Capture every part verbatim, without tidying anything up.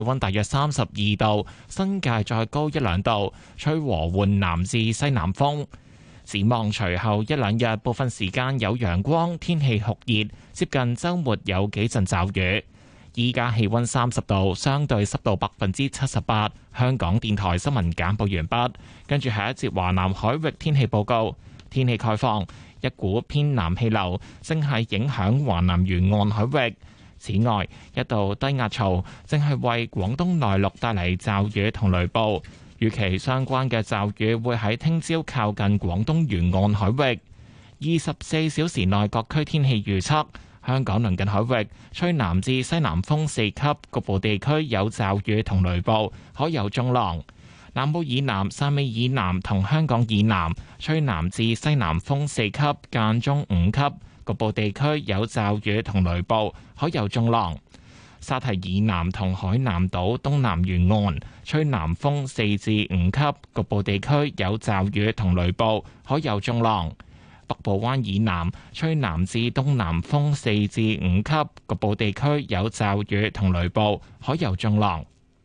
溫大約三十二度，新界再高一兩度，吹和緩南至西南風。展望隨後一兩日，部分時間有陽光，天氣酷熱，接近週末有幾陣驟雨。依家氣溫三十度，相對濕度百分之七十八。香港電台新聞簡報完畢，跟住下一節華南海域天氣報告。天氣概況，一股偏南氣流正係影響華南沿岸海域。此外，一道低壓槽正係為廣東內陸帶嚟驟雨同雷暴。與其相關嘅驟雨會喺聽朝靠近廣東沿岸海域。二十四小時內各區天氣預測：香港鄰近海域吹南至西南風四級，局部地區有驟雨同雷暴，海有中浪。南部以南、汕尾以南同香港以南吹南至西南風四級，間中五級，局部地區有驟雨同雷暴，海有中浪。沙堤以南同海南島東南沿岸吹南風四至五級，局部地區有驟雨同雷暴，海有中浪。北部灣以南吹南至東南風四至五級，局部地區有驟雨同雷暴，海有中浪。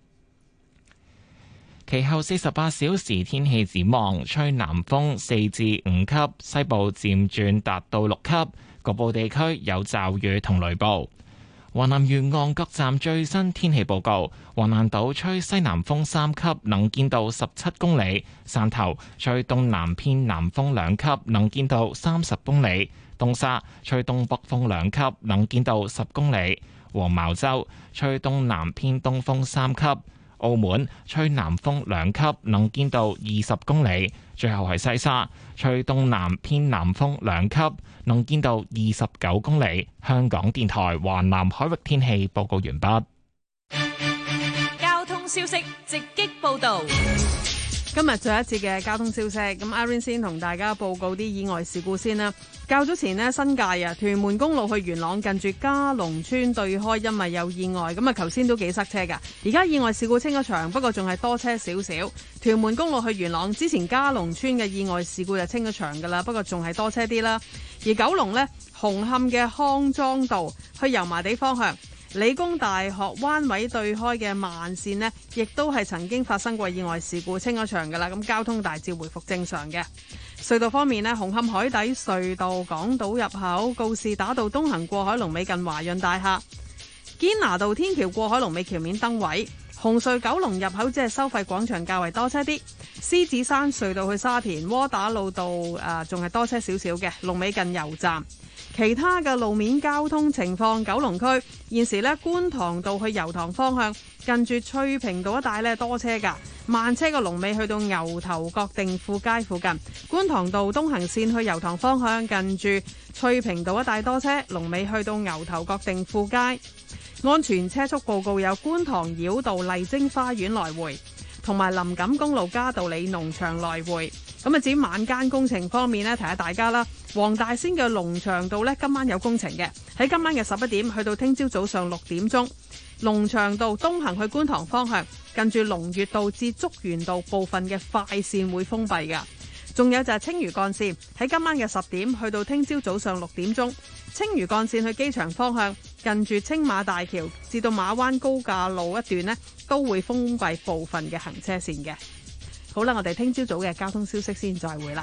其後四十八小時天氣展望，吹南風四至五級，西部漸轉達到六級，局部地區有驟雨同雷暴。華南沿岸各站最新天氣報告：橫瀾島吹西南風三級，能見度十七公里；汕頭吹東南偏南風兩級，能見度三十公里；東沙吹東北風兩級，能見度十公里；黃茅洲吹東南偏東風三級；澳門吹南風兩級，能見度二十公里；最後係西沙吹東南偏南風兩級，能見度二十九公里。香港電台華南海域天氣報告完畢。 交通消息直擊報道。 今日最後一節嘅交通消息，咁 Irene 先同大家報告啲意外事故先啦。較早前呢，新界啊屯門公路去元朗近住嘉龍村對開，因為有意外，咁啊頭先都幾塞車噶。而家意外事故清咗場，不過仲係多車少少。屯門公路去元朗之前嘉龍村嘅意外事故就清咗場噶啦，不過仲係多車啲啦。而九龍呢，紅磡嘅康莊道去油麻地方向，理工大學灣位對開嘅慢線呢，亦都係曾經發生過意外事故，清咗場噶啦，咁交通大致回復正常嘅。隧道方面呢，紅磡海底隧道港島入口告士打道東行過海龍尾近華潤大廈，堅拿道天橋過海龍尾橋面燈位，紅隧九龍入口只係收費廣場較為多車啲，獅子山隧道去沙田窩打老道誒仲係多車少少嘅，龍尾近油站。其他嘅路面交通情況，九龍區現時咧觀塘道去油塘方向，近住翠屏道一帶咧多車㗎，慢車嘅龍尾去到牛頭角定富街附近。觀塘道東行線去油塘方向，近住翠屏道一帶多車，龍尾去到牛頭角定富街。安全車速報告有觀塘繞道麗晶花園來回，同埋林錦公路嘉道理農場來回。咁啊，至於晚間工程方面呢，提下大家啦。黃大仙嘅龍翔道呢，今晚有工程嘅，喺今晚嘅十一點去到聽朝早上六點鐘。龍翔道東行去觀塘方向，近住龍悅道至竹園道部分嘅快線會封閉㗎。仲有就係青嶼幹線喺今晚嘅十點去到聽朝早上六點鐘。青嶼幹線去機場方向，近住青馬大橋至到馬灣高架路一段呢，都會封閉部分嘅行車線嘅。好啦，我哋聽朝早嘅交通消息先再會啦。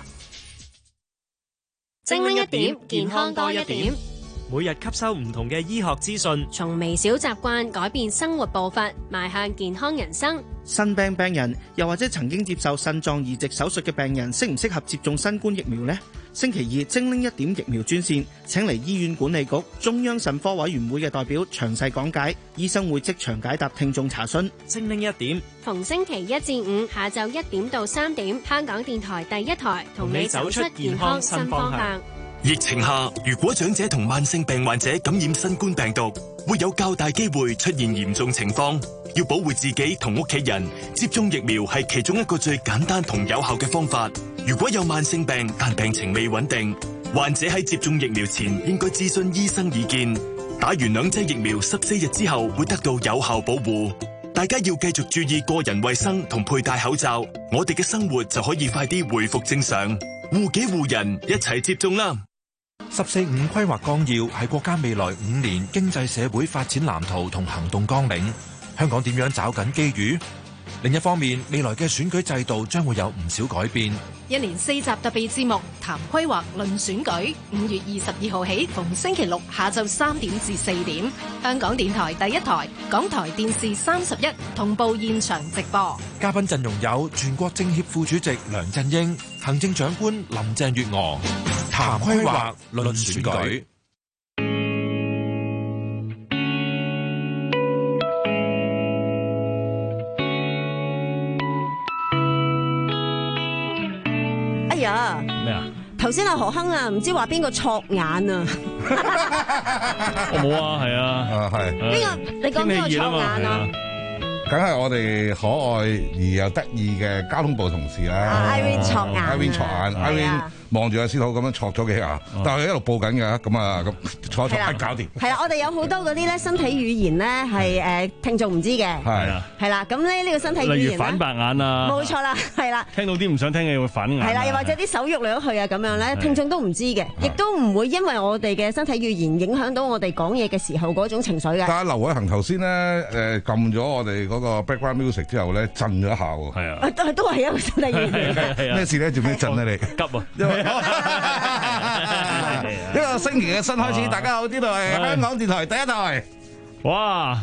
精靈一點，健康多一點。 每日吸收唔同嘅醫學資訊， 從微小習慣改變生活步伐，邁向健康人生。 腎病病人又或者曾經接受腎臟移植手術嘅病人，適唔適合接種新冠疫苗呢？星期二精靈一點疫苗專線，請嚟醫院管理局中央腎科委員會嘅代表詳細講解，醫生會即場解答聽眾查詢。 精靈一點， 逢星期一至五下晝一點到三點，香港電台第一台同你走出健康新方向。 疫情下，如果長者同慢性病患者感染新冠病毒，會有較大機會出現嚴重情況。要保護自己同屋企人，接種疫苗係其中一個最簡單同有效嘅方法。如果有慢性病但病情未穩定，患者喺接種疫苗前應該諮詢醫生意見。打完兩劑疫苗十四日之後會得到有效保護。大家要繼續注意個人衛生同佩戴口罩，我哋嘅生活就可以快啲回復正常。護己護人，一齊接種啦！ 十四五規劃綱要係國家未來五年經濟社會發展藍圖同行動綱領， 香港點樣找緊機遇？另一方面，未來嘅選舉制度將會有唔少改變。 一連四集特別節目談規劃論選舉，五月二十二號起，逢星期六下晝三點至四點，香港電台第一台、港台電視三十一同步現場直播。 嘉賓陣容有全國政協副主席梁振英、行政長官林鄭月娥。談規劃論選舉。 咩啊？頭先阿何亨啊，唔知話邊個錯眼啊？ 我冇啊，係啊， 啊係。 邊個？你講邊個錯眼啊？ 梗係我哋可愛而又得意嘅交通部同事啦。 Irene 錯眼 ，Irene 錯眼 ，Irene 望住阿司徒咁樣錯咗幾下，但係佢一路報緊㗎，咁啊咁錯錯係搞掂。 係啦，我哋有好多嗰啲咧身體語言咧係誒聽眾唔知嘅。 係啊。 係啦，咁咧呢個身體語言例如反白眼啊。 冇錯啦，係啦。 聽到啲唔想聽嘅會反眼。 係啦，又或者啲手喐嚟喐去啊咁樣咧，聽眾都唔知嘅，亦都唔會因為我哋嘅身體語言影響到我哋講嘢嘅時候嗰種情緒嘅。 但係劉偉恒頭先咧誒撳咗我哋嗰個 background music 之後咧震咗一下喎。 係啊。 都都係一個身體語言。 咩事咧？做咩震啊你？ 急啊！ 因為一個星期嘅新開始，大家好，呢度係香港電台第一台。 哇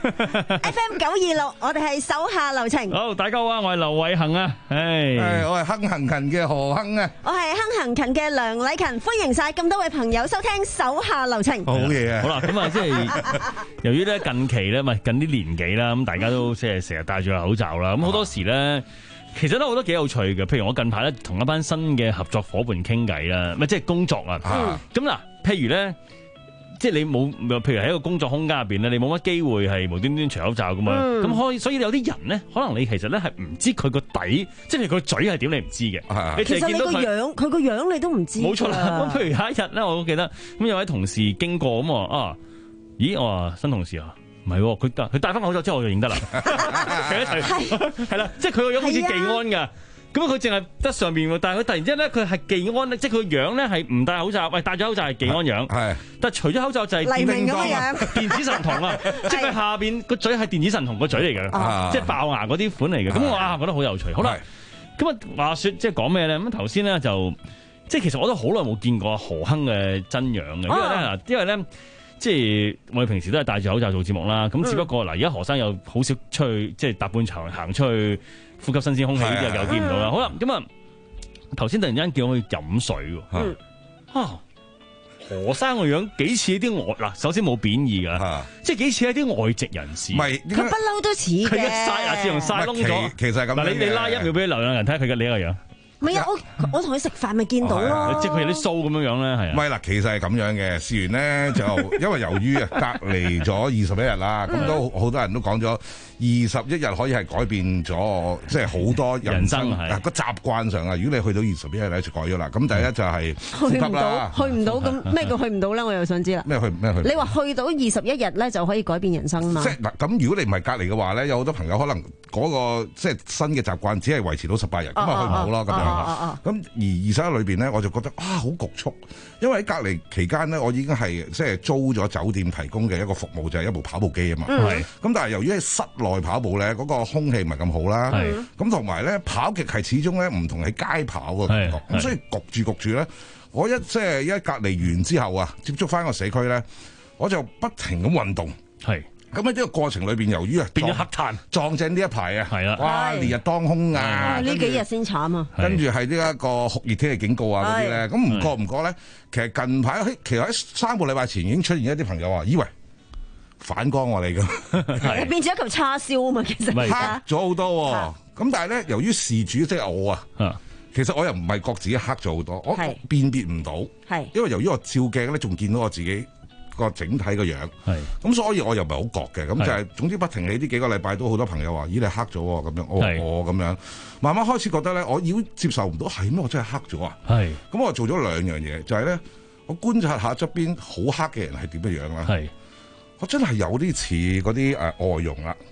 ！F M 九二六，我哋係手下留情。 好，大家好啊，我係劉偉恒啊，唉， 我係亨行勤嘅何亨啊， 我係亨行勤嘅梁禮勤，歡迎晒咁多位朋友收聽手下留情。 好嘢啊！ 好啦，咁啊，即係由於咧近期咧，咪近啲年紀啦，咁大家都即係成日戴住個口罩啦，咁好多時咧。其實都好多幾有趣嘅，譬如我近排咧同一班新嘅合作夥伴傾偈啦，咪即係工作啊。咁嗱、嗯，譬如咧，即係你冇，譬如喺一個工作空間入邊咧，你冇乜機會係無端端除口罩噶嘛。咁、嗯、可以，所以有啲人咧，可能你其實咧係唔知佢個底，即係佢個嘴係點，你唔知嘅。你其實你個樣，佢個樣你都唔知。 冇錯啦。咁譬如有一日咧，我都記得咁有位同事經過咁話啊，咦，我話新同事啊。唔係，佢戴佢戴翻口罩之後我就認得啦。係係啦，即係佢個樣好似技安㗎。咁佢淨係得上面喎，但係佢突然之間咧，佢係技安，即係佢個樣咧係唔戴口罩，喂戴咗口罩係技安樣。係，但係除咗口罩就係黎明咁嘅樣， 電子神童啊！即係佢下邊個嘴係電子神童個嘴嚟嘅，即係爆牙嗰啲款嚟嘅。咁我啊覺得好有趣。好啦，咁啊話説即係講咩咧？咁頭先咧就即係其實我都好耐冇見過何亨嘅真樣嘅，因為咧嗱，因為咧。即係我哋平時都係戴住口罩做節目啦，咁只不過嗱，而家何生又好少出去，即係搭半場行出去呼吸新鮮空氣，呢啲又見唔到啦。好啦，咁啊頭先突然間叫我去飲水喎，嗯、啊何生個樣幾似啲外嗱，首先冇貶義㗎，啊、即係幾似一啲外籍人士， 佢不嬲都似嘅， 佢一曬牙齒同曬窿咗， 其實係咁。 嗱你你拉一秒俾劉兩人睇下佢嘅呢個樣。 唔係啊！我我同佢食飯咪見到咯， 即係佢有啲鬚咁樣樣咧，係啊。 唔係啦，其實係咁樣嘅。事緣咧就因為由於啊隔離咗二十一日啦，咁都好多人都講咗二十一日可以係改變咗，即係好多人生啊個習慣上啊。如果你去到二十一日咧就改咗啦。咁第一就係呼吸啦， 去唔到咁咩叫去唔到咧？我又想知啦。 咩去咩去？ 你話去到二十一日咧就可以改變人生嘛？ 即係嗱，咁如果你唔係隔離嘅話咧，有好多朋友可能嗰個即係新嘅習慣只係維持到十八日，咁啊去唔到咯咁樣。咁而二十一裏邊咧，我就覺得啊好局促，因為喺隔離期間咧，我已經係即係租咗酒店提供嘅一個服務，就係、是、一部跑步機啊嘛。係、嗯。咁但係由於喺室內跑步咧，嗰、那個空氣唔係咁好啦。係是。咁同埋咧，跑極係始終咧唔同喺街跑嘅感覺。咁所以焗住焗住咧，我一即係一隔離完之後啊，接觸翻個社區咧，我就不停咁運動。係。咁喺呢個過程裏邊，由於啊變咗黑炭， 撞正呢一排啊， 係啦， 哇烈日當空啊， 呢幾日先慘啊， 跟住係呢一個酷熱天氣警告啊嗰啲咧，咁唔覺唔覺咧？其實近排喺其實喺三個禮拜前已經出現一啲朋友話，以為反光我哋㗎， 變咗一嚿叉燒啊嘛，其實黑咗好多。咁但係咧，由於事主即係我啊，其實我又唔係覺自己黑咗好多，我辨別唔到，係因為由於我照鏡咧，仲見到我自己個整體個樣，係咁所以我又唔係好覺嘅，咁就係總之不停喺呢幾個禮拜都好多朋友話：咦，你黑咗喎咁樣，我我咁樣，慢慢開始覺得咧，我已經接受唔到，係咩？我真係黑咗啊！係咁，我做咗兩樣嘢，就係咧，我觀察下側邊好黑嘅人係點樣樣啦。係我真係有啲似嗰啲誒外傭啦，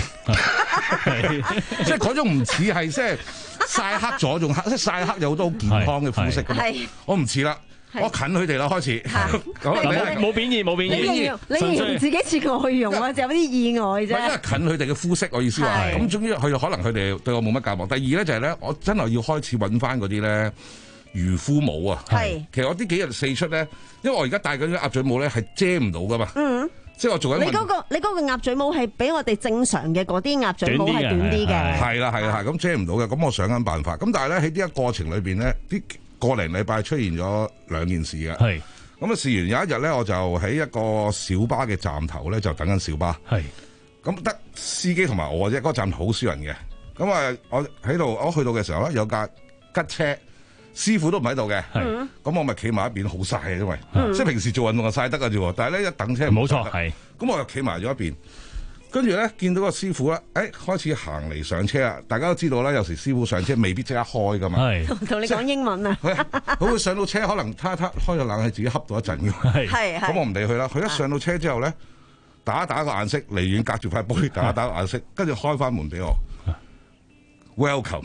即係嗰種唔似係即係曬黑咗仲黑，即係曬黑有好多健康嘅膚色㗎嘛。我唔似啦。 我近佢哋啦開始。 冇冇貶義冇貶義。 你形容你形容自己似外傭啊，就有啲意外啫。 因為近佢哋嘅膚色，我意思話係。咁總之佢可能佢哋對我冇乜感覺。第二咧就係咧，我真係要開始揾翻嗰啲咧漁夫帽啊。係。其實我呢幾日四出咧，因為我而家戴緊啲鴨嘴帽咧係遮唔到噶嘛。嗯。即係我做緊。你嗰個你嗰個鴨嘴帽係比我哋正常嘅嗰啲鴨嘴帽係短啲嘅。係啦係啦係，咁遮唔到嘅，咁我想緊辦法。咁但係咧喺呢一個過程裏邊咧，啲個零禮拜出現咗兩件事嘅。係。咁啊試完有一日咧，我就喺一個小巴嘅站頭咧，就等緊小巴。係。咁得司機同埋我啫，嗰個站好少人嘅。咁啊，我喺度，我去到嘅時候咧，有架吉車。師傅都唔喺度嘅，咁我咪企埋一邊好曬嘅，因為即係平時做運動就曬得嘅啫。但係咧一等車冇錯，係咁我又企埋咗一邊，跟住咧見到個師傅咧，誒開始行嚟上車啊！大家都知道啦，有時師傅上車未必即刻開噶嘛。 同你講英文啊！ 佢會上到車，可能撻撻開咗冷氣，自己恰到一陣嘅。係咁我唔理佢啦。佢一上到車之後咧，打一打個眼色，離遠隔住塊玻璃打一打個眼色，跟住開翻門俾我 ，Welcome。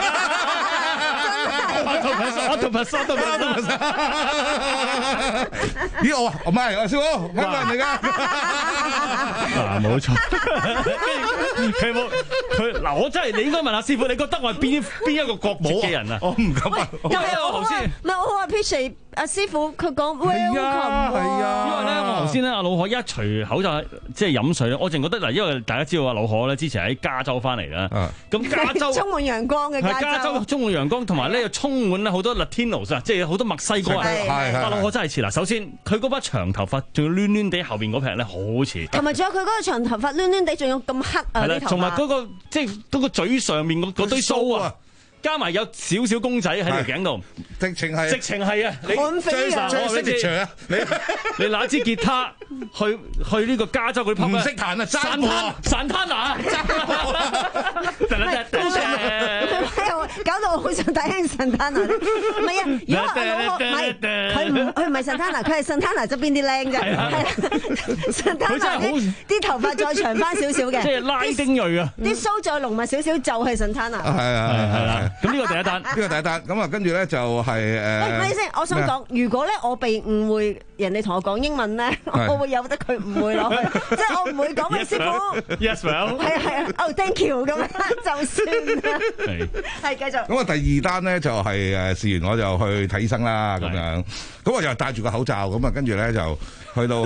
我同佢我同佢我同佢咦我唔係啊師傅香港人嚟㗎啊冇錯，佢冇佢嗱我真係你應該問下師傅，你覺得我係邊邊一個國籍嘅人啊？我唔敢問。 因為我頭先唔係我話 Pitchy 阿師傅佢講 welcome 係啊，因為咧我頭先咧阿老何一除口罩即係飲水咧，我淨覺得嗱，因為大家知道阿老何咧之前喺加州翻嚟啦，咁加州充滿陽光嘅加州， 加州充滿陽光，同埋咧又充滿咧好多 Latinos 啊，即係好多墨西哥人。阿老何真係似嗱，首先佢嗰把長頭髮仲要攣攣地，後邊嗰撇咧好似， 同埋仲有佢嗰個長頭髮攣攣地，仲有咁黑啊啲頭髮， 同埋嗰個即係嗰個嘴上面嗰嗰堆鬚啊。加埋有少少公仔喺條頸度，直情係，直情係啊！你張生，我你知啊！你你拿支吉他去去呢個加州嗰啲 pub 唔識彈啊！散攤散攤啊！ 搞到我好想睇興神攤啊！唔係啊，如果阿老學唔係佢唔佢唔係神攤啊，佢係神攤啊側邊啲靚啫，係啦，神攤啊啲啲頭髮再長翻少少嘅， 即係拉丁裔啊！ 啲鬚再濃密少少就係神攤啊！ 係啊係啦。 咁呢個第一單，呢個第一單，咁啊跟住咧就係誒。 喂，唔好意思，我想講，如果咧我被誤會，人哋同我講英文咧，我會由得佢誤會落去，即係我唔會講俾師傅。 Yes well。 係啊係啊，哦 thank you 咁樣就算啦。係。係繼續。 咁啊第二單咧就係誒試完我就去睇醫生啦咁樣，咁我又戴住個口罩，咁啊跟住咧就去到，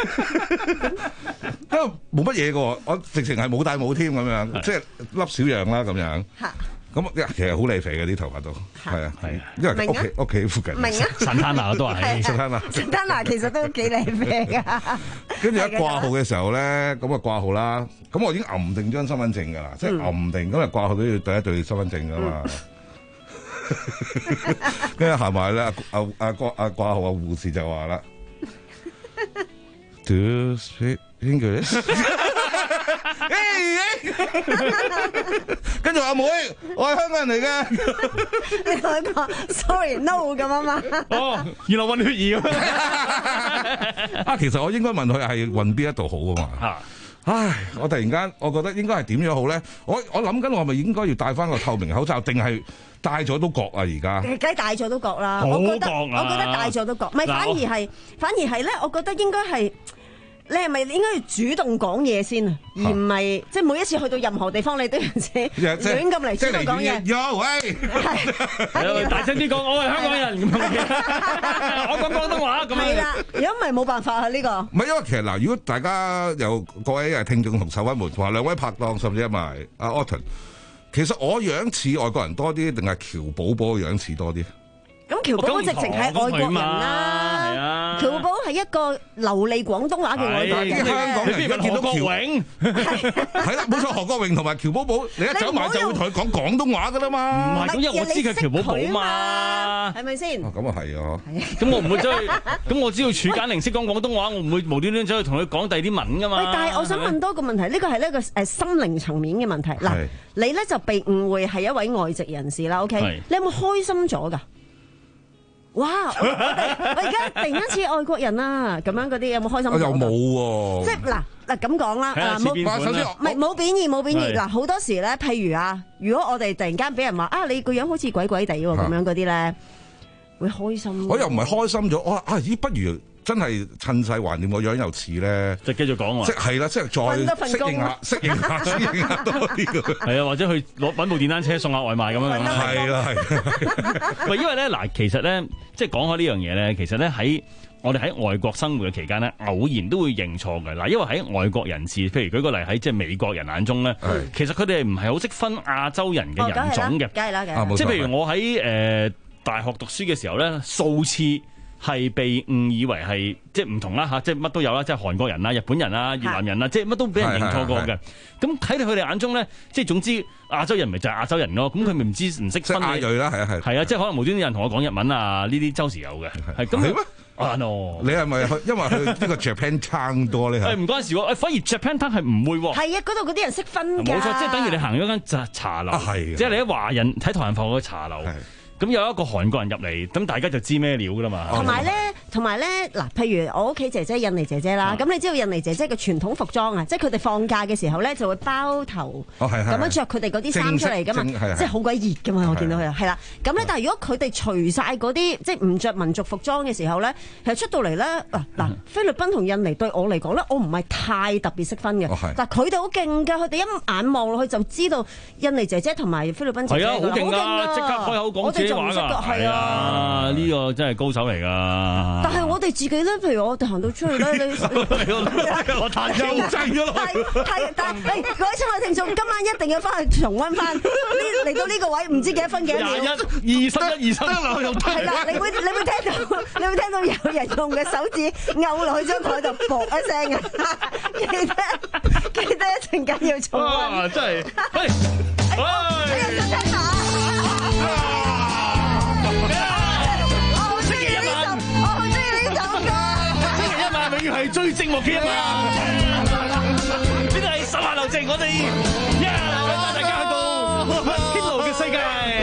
因為冇乜嘢嘅，我直情係冇戴帽添咁樣，即係粒小樣啦咁樣。嚇。咁其實好利肥嘅啲頭髮都係啊，係，因為屋企屋企附近。明啊， 神灘拿都係， 神灘拿。 神灘拿其實都幾利肥噶。 跟住一掛號嘅時候咧，咁啊掛號啦，咁我已經揞定張身份證噶啦，即係揞定，咁啊掛號都要對一對身份證噶嘛。跟住行埋咧，阿阿掛阿掛號嘅護士就話啦 ，Do you speak English？跟住阿妹，我係香港人嚟嘅。 你同佢講 sorry no 咁啊嘛。 哦，原來混血兒咁。 啊，其實我應該問佢係混邊一度好啊嘛。唉，我突然間我覺得應該係點樣好咧？我我諗緊我係咪應該要戴翻個透明口罩，定係戴咗都覺啊？而家梗係戴咗都覺啦。我覺得我覺得戴咗都覺，唔係反而係反而係咧，我覺得應該係。你係咪應該要主動講嘢先啊？而唔係即係每一次去到任何地方，你都要自己亂咁嚟主動講嘢。 有喂， 係大聲啲講，我係香港人咁樣。我講廣東話咁樣。 係啦，如果唔係冇辦法啊呢個。 唔係因為其實嗱，如果大家有各位係聽眾同手溫們，同埋兩位拍檔，甚至係埋阿 Autumn，其實我樣似外國人多啲，定係喬寶寶嘅樣似多啲？ 咁喬寶寶直情係外國人啦，喬寶寶係一個流利廣東話嘅外國人。 香港人而家見到喬永，係啦，冇錯，何國榮同埋喬寶寶，你一走埋就會同佢講廣東話噶啦嘛。 唔係，咁因為我知佢喬寶寶嘛， 係咪先？ 咁啊係啊， 咁我唔會走去，咁我知道楚簡玲識講廣東話，我唔會無端端走去同佢講第二啲文噶嘛。 喂，但係我想問多個問題，呢個係呢個誒心靈層面嘅問題。嗱，你咧就被誤會係一位外籍人士啦。OK，你有冇開心咗㗎？哇！我我而家突然間似外國人啊，咁樣嗰啲有冇開心？ 我又冇喎。 即係嗱嗱咁講啦，冇首先唔係冇貶義冇貶義嗱，好多時咧，譬如啊，如果我哋突然間俾人話啊，你個樣好似鬼鬼地喎咁樣嗰啲咧， 會開心。 我又唔係開心咗，我話啊咦，不如真係趁勢還掂個樣又似咧， 就繼續講話， 即係啦，即係再適應下、適應下、適應下多啲嘅。 係啊，或者去攞揾部電單車送下外賣咁樣樣。 係啦，係。 喂，因為咧嗱，其實咧，即係講開呢樣嘢咧，其實咧喺我哋喺外國生活嘅期間咧，偶然都會認錯嘅。嗱，因為喺外國人士，譬如舉個例喺即係美國人眼中咧，其實佢哋唔係好識分亞洲人嘅人種嘅。 梗係啦，梗係啦。 即係譬如我喺誒大學讀書嘅時候咧，數次係被誤以為係即係唔同啦嚇，即係乜都有啦，即係韓國人啊、日本人啊、越南人啊，即係乜都俾人認錯過嘅。咁喺佢哋眼中咧，即係總之亞洲人咪就係亞洲人咯。咁佢咪唔知唔識分亞裔啦，係啊係。 係啊，即係可能無端端有人同我講日文啊，呢啲周時有嘅。係咁咩？啊 no！ 你係咪因為去呢個 Japan Town 多咧？ 係唔關事喎，反而 Japan Town 係唔會喎。 係啊，嗰度嗰啲人識分㗎。 冇錯，即係等於你行咗間茶茶樓，即係你喺華人睇唐人埠嘅茶樓。咁有一個韓國人入嚟，咁大家就知咩料噶啦嘛。 同埋咧，同埋咧，嗱，譬如我屋企姐姐印尼姐姐啦，咁你知道印尼姐姐嘅傳統服裝啊，即係佢哋放假嘅時候咧就會包頭，咁樣着佢哋嗰啲衫出嚟噶嘛，即係好鬼熱噶嘛，我見到佢係啦。咁咧，但係如果佢哋除晒嗰啲即係唔着民族服裝嘅時候咧，其實出到嚟咧，嗱嗱，菲律賓同印尼對我嚟講咧，我唔係太特別識分嘅，但係佢哋好勁㗎，佢哋一眼望落去就知道印尼姐姐同埋菲律賓姐姐㗎啦，好勁㗎，即刻開口講。 話㗎，係啊！呢個真係高手嚟㗎。 但係我哋自己咧，譬如我哋行到出去咧，你我太優質咗啦。 係，但係誒，各位親愛聽眾，今晚一定要翻去重溫翻呢嚟到呢個位，唔知幾多分幾多秒。 廿一、二十一、二十一， 係啦，你會你會聽到，你會聽到有人用嘅手指勾落去張台度，噥一聲嘅。記得記得一陣間要重溫。 真係，喂， 喂。 要係最寂寞嘅一晚，呢度係十萬流靜，我哋一帶大家去到天路嘅世界。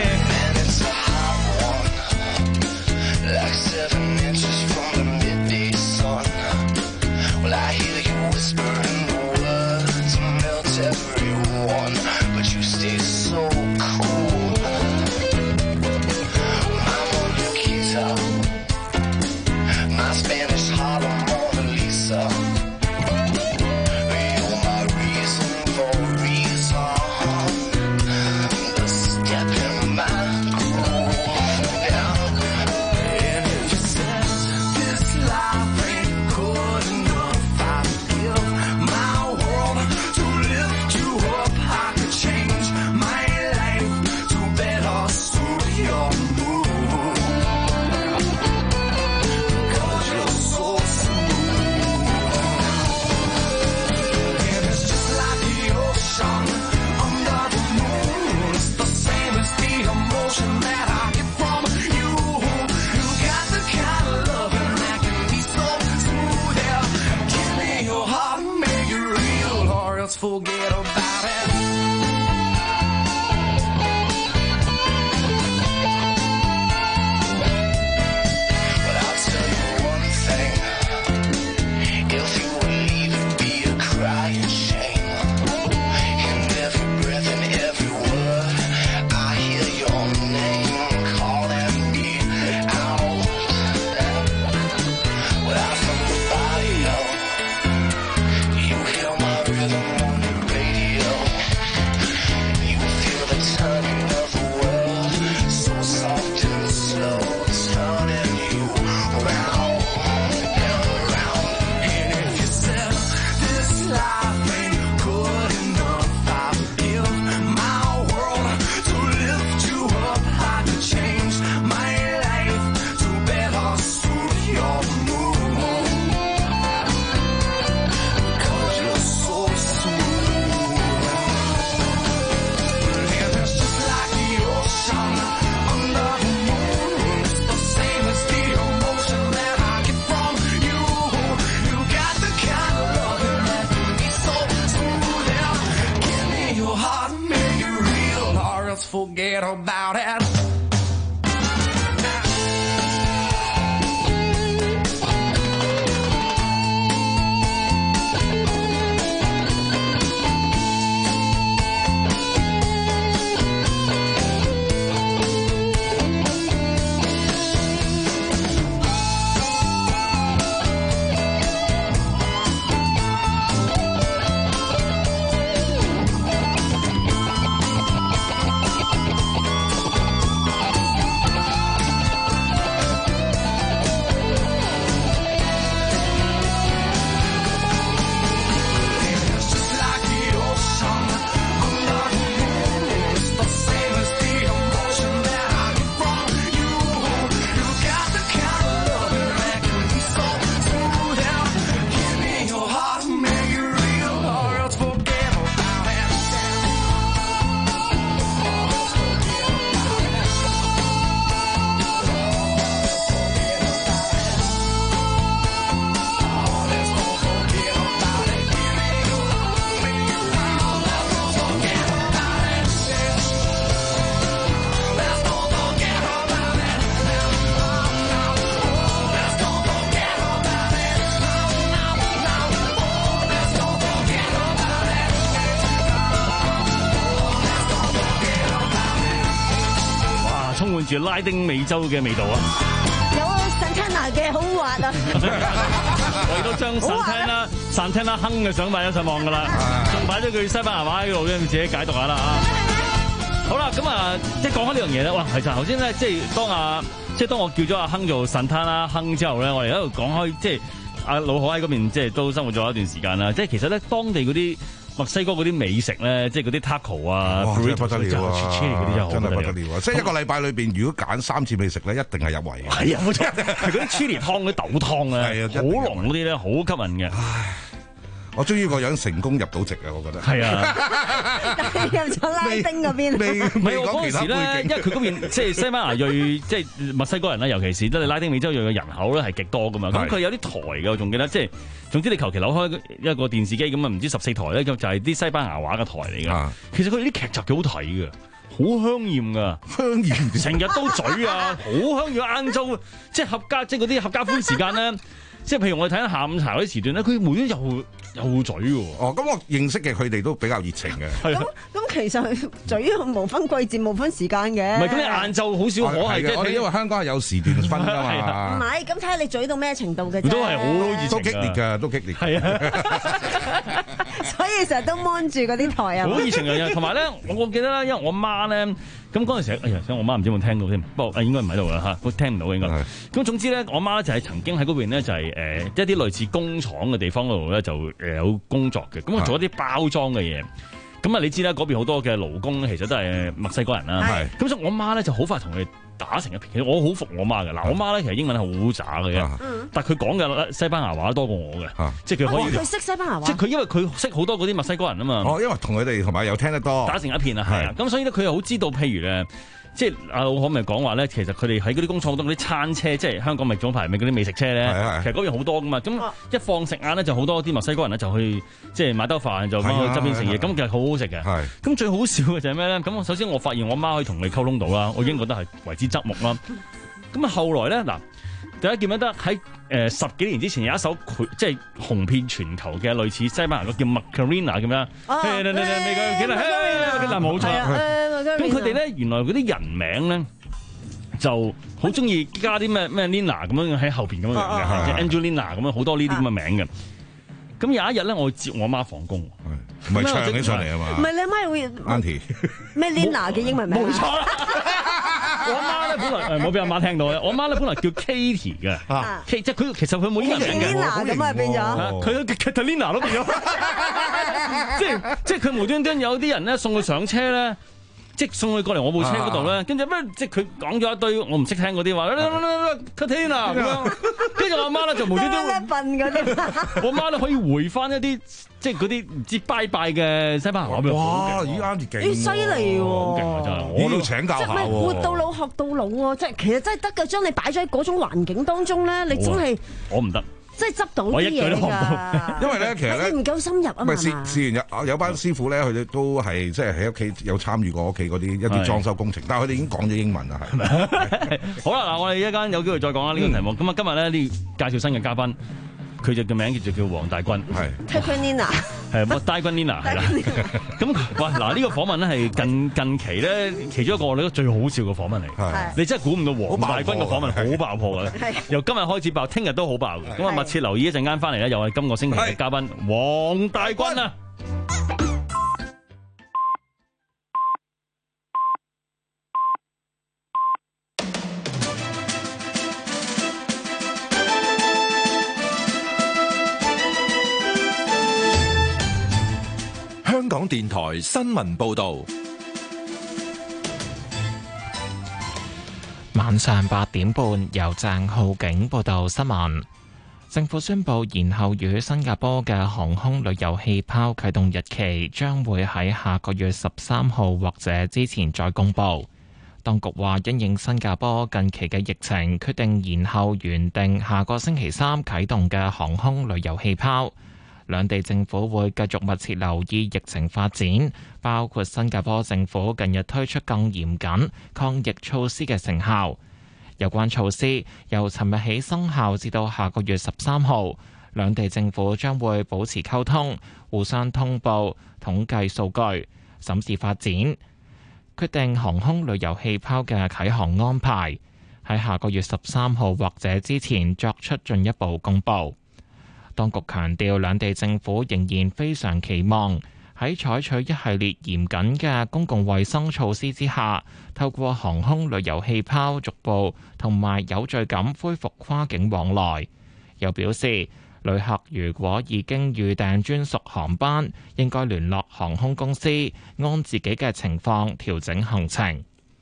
Forget about it. But I'll tell you one thing. If you would leave, it'd be a crying shame. In every breath and every word, I hear your name calling me out. Without from the bio, you hear my rhythm. Forget about it. 滿住拉丁美洲嘅味道啊！ 有啊 Santana 嘅好滑啊！ 我亦都將 Santana Santana 哼嘅相擺咗上網㗎啦，仲擺咗句西班牙話喺度，你自己解讀下啦啊！好啦，咁啊，即係講開呢樣嘢咧，哇，其實頭先咧，即係當啊，即係當我叫咗阿亨做 Santana 亨之後咧，我哋喺度講開，即係阿老何喺嗰邊，即係都生活咗一段時間啦。即係其實咧，當地嗰啲墨西哥嗰啲美食咧，即係嗰啲 taco 啊， 真係不得了啊！ 嗰啲真係不得了啊！即係一個禮拜裏邊，如果揀三次美食咧，一定係入圍嘅。 係啊，冇錯，係嗰啲 chili 湯嗰啲豆湯啊，好濃嗰啲咧，好吸引嘅。 我終於個樣成功入到籍啊！我覺得係啊， 但係入咗拉丁嗰邊， 未未講其他背景， 因為佢嗰邊即係西班牙裔，即係墨西哥人啦，尤其是即係拉丁美洲裔嘅人口咧係極多噶嘛。咁佢有啲台嘅，我仲記得，即係總之你求其扭開一個電視機咁啊，唔知十四台咧，就係啲西班牙話嘅台嚟㗎。其實佢哋啲劇集幾好睇嘅，好香豔㗎， 香豔成日都嘴啊，好香豔。晏晝即係合家即係嗰啲合家歡時間咧。即係譬如我哋睇緊下午茶嗰啲時段咧，佢每日又又嘴喎。 哦，咁我認識嘅佢哋都比較熱情嘅。 咁咁其實嘴無分季節無分時間嘅。 唔係，咁你晏晝好少可係嘅。 我哋因為香港係有時段分㗎嘛。 唔係，咁睇下你嘴到咩程度嘅啫。 都係好熱情， 都激烈㗎，都激烈。 係啊。 所以成日都 mon 住嗰啲台啊。 好熱情嘅，同埋咧，我記得咧，因為我媽咧，咁嗰陣時，哎呀，所以我媽唔知有冇聽到添，不過應該唔喺度啦嚇，我聽唔到應該。咁總之咧，我媽咧就係曾經喺嗰邊咧就係、是。誒一啲類似工廠嘅地方嗰度咧，就誒有工作嘅，咁我做一啲包裝嘅嘢。咁啊，你知啦，嗰邊好多嘅勞工其實都係墨西哥人啦。係。咁所以我媽咧就好快同佢打成一片。其實我好服我媽嘅。嗱，我媽咧其實英文係好渣嘅啫，但係佢講嘅西班牙話多過我嘅。即係佢可以。 佢識西班牙話。 即係佢因為佢識好多嗰啲墨西哥人啊嘛。 哦，因為同佢哋同埋又聽得多。 打成一片啊，係啊。咁所以咧，佢又好知道，譬如咧。即係阿老可咪講話咧，其實佢哋喺嗰啲工廠好多嗰啲餐車，即係香港咪總牌咪嗰啲美食車咧，其實嗰邊好多噶嘛。咁一放食晏咧，就好多啲墨西哥人咧就去即係買兜飯就翻去側邊食嘢，咁其實好好食嘅。咁最好笑嘅就係咩咧？咁首先我發現我媽可以同你溝通到啦，我已經覺得係為之側目啦。咁啊後來咧嗱，大家記唔記得喺誒十幾年之前有一首即係紅遍全球嘅類似西班牙個叫 Macarena 咁樣，係你你你未講記得？嗱冇錯。咁佢哋咧原來嗰啲人名咧就好中意加啲咩咩 Lina 咁樣喺後邊咁樣嘅，即係 Angelina 咁樣好多呢啲咁嘅名嘅。咁有一日咧，我接我媽放工， 唔係唱起上嚟啊嘛？ 唔係你阿媽會 Auntie 咩 Lina 嘅英文名？ 冇錯啦。我媽咧本來誒冇俾阿媽聽到嘅，我媽咧本來叫 Katie 嘅，即係佢其實佢冇英文名嘅。 Lina 咁啊變咗， 佢 Catalina 都變咗。即係即係佢無端端有啲人咧送佢上車咧。即送佢過嚟我部車嗰度咧，跟住咩？即佢講咗一堆我唔識聽嗰啲話，Katina 咁樣，跟住我阿媽咧就無端端笨嗰啲， 我媽咧可以回翻一啲即係嗰啲唔知拜拜嘅西班牙話俾我。 哇！咦啱住勁， 咦犀利喎！ 好勁啊真係， 我都要請教下喎。 活到老學到老喎，即係其實真係得㗎。將你擺咗喺嗰種環境當中咧，你真係我唔得。 即係執到啲嘢㗎， 因為咧其實咧你唔夠深入啊嘛。 唔係試試完有有班師傅咧，佢哋都係即係喺屋企有參與過屋企嗰啲一啲裝修工程，但係佢哋已經講咗英文啦，係咪？ 好啦，嗱，我哋一間有機會再講啦呢個題目。咁啊，今日咧呢介紹新嘅嘉賓。佢就嘅名叫做叫黃大軍， 係 Takunina， 係莫大軍 Nina 係啦。咁喂嗱，呢個訪問咧係近近期咧其中一個我覺得最好笑嘅訪問嚟。 係你真係估唔到黃大軍嘅訪問好爆破嘅，由今日開始爆，聽日都好爆嘅。咁啊，密切留意一陣間翻嚟咧，又係今個星期嘅嘉賓黃大軍啊！ 香港電台新聞報道， 晚上八點半由鄭浩景報道新聞。政府宣布延後與新加坡嘅航空旅遊氣泡啟動日期，將會喺下個月十三號或者之前再公布。當局話，因應新加坡近期嘅疫情，決定延後原定下個星期三啟動嘅航空旅遊氣泡。兩地政府會繼續密切留意疫情發展，包括新加坡政府近日推出更嚴謹抗疫措施嘅成效。有關措施由尋日起生效，至到下個月十三號，兩地政府將會保持溝通，互相通報統計數據，審視發展。 決定航空旅遊氣泡嘅啟航安排，喺下個月十三號或者之前作出進一步公佈。當局強調，兩地政府仍然非常期望喺採取一系列嚴謹嘅公共衛生措施之下，透過航空旅遊氣泡逐步同埋有序咁恢復跨境往來。又表示，旅客如果已經預訂專屬航班，應該聯絡航空公司，按自己嘅情況調整行程。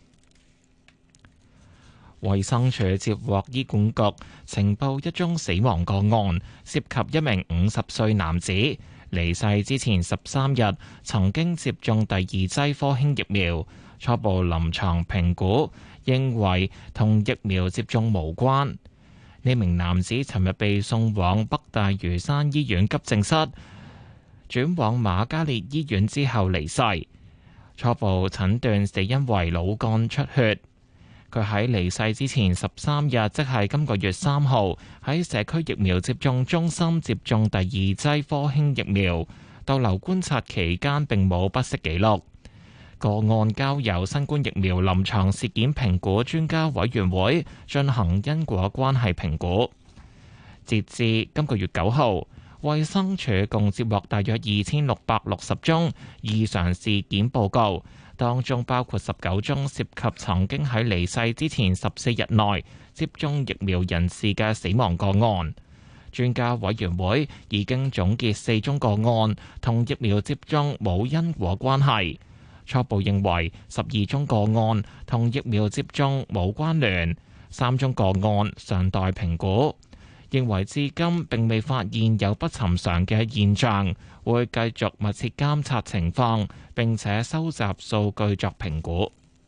衛生署接獲醫管局呈報一宗死亡個案，涉及一名五十歲男子，離世之前十三日曾經接種第二劑科興疫苗，初步臨床評估認為同疫苗接種無關。呢名男子尋日被送往北大嶼山醫院急症室，轉往瑪嘉烈醫院之後離世。初步診斷死因為腦幹出血。佢喺離世之前十三日，即係今個月三號，喺社區疫苗接種中心接種第二劑科興疫苗，逗留觀察期間並冇不適記錄。個案交由新冠疫苗臨床事件評估專家委員會進行因果關係評估。截至今個月九號，衛生署共接獲大約二千六百六十宗異常事件報告，當中包括十九宗涉及曾經喺離世之前十四日內接種疫苗人士嘅死亡個案。專家委員會已經總結四宗個案同疫苗接種冇因果關係。初步認為十二宗個案同疫苗接種冇關聯，三宗個案尚待評估。認為至今並未發現有不尋常嘅現象，會繼續密切監察情況，並且收集數據作評估。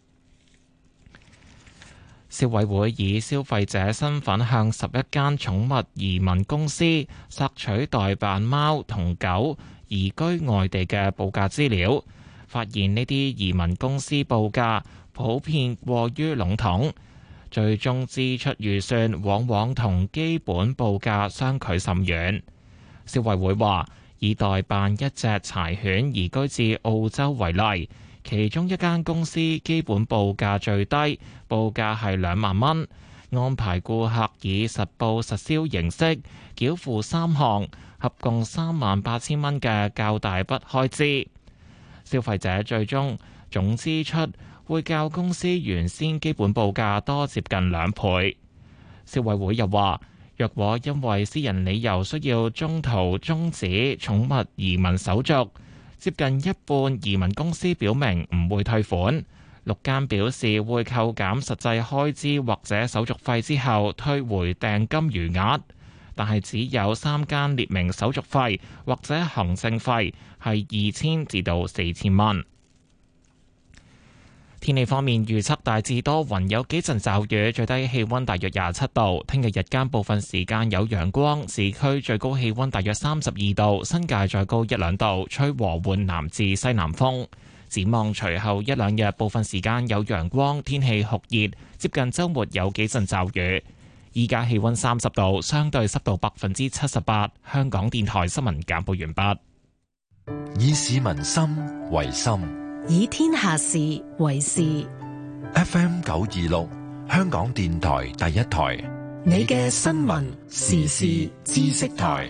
消委會以消費者身份向十一間寵物移民公司索取代辦貓同狗移居外地嘅報價資料，發現呢啲移民公司報價普遍過於籠統，最終支出預算往往同基本報價相距甚遠。消委會話，以代辦一隻柴犬移居至澳洲為例，其中一間公司基本報價最低，報價係兩萬蚊，安排顧客以實報實銷形式繳付三項，合共三萬八千蚊嘅較大筆開支。消費者最終總支出會較公司原先基本報價多接近兩倍。消委會又話，若果因為私人理由需要中途終止寵物移民手續，接近一半移民公司表明唔會退款，六間表示會扣減實際開支或者手續費之後退回訂金餘額，但係只有三間列明手續費或者行政費係二千至到四千蚊。天氣方面預測大致多雲，有幾陣驟雨，最低氣溫大約廿七度。聽日日間部分時間有陽光，市區最高氣溫大約三十二度，新界再高一兩度，吹和緩南至西南風。展望隨後一兩日部分時間有陽光，天氣酷熱，接近週末有幾陣驟雨。依家氣溫三十度，相對濕度百分之七十八。香港電台新聞簡報完畢。 以市民心為心， 以天下事為事。 F M 九二六，香港電台第一台， 你嘅新聞時事知識台。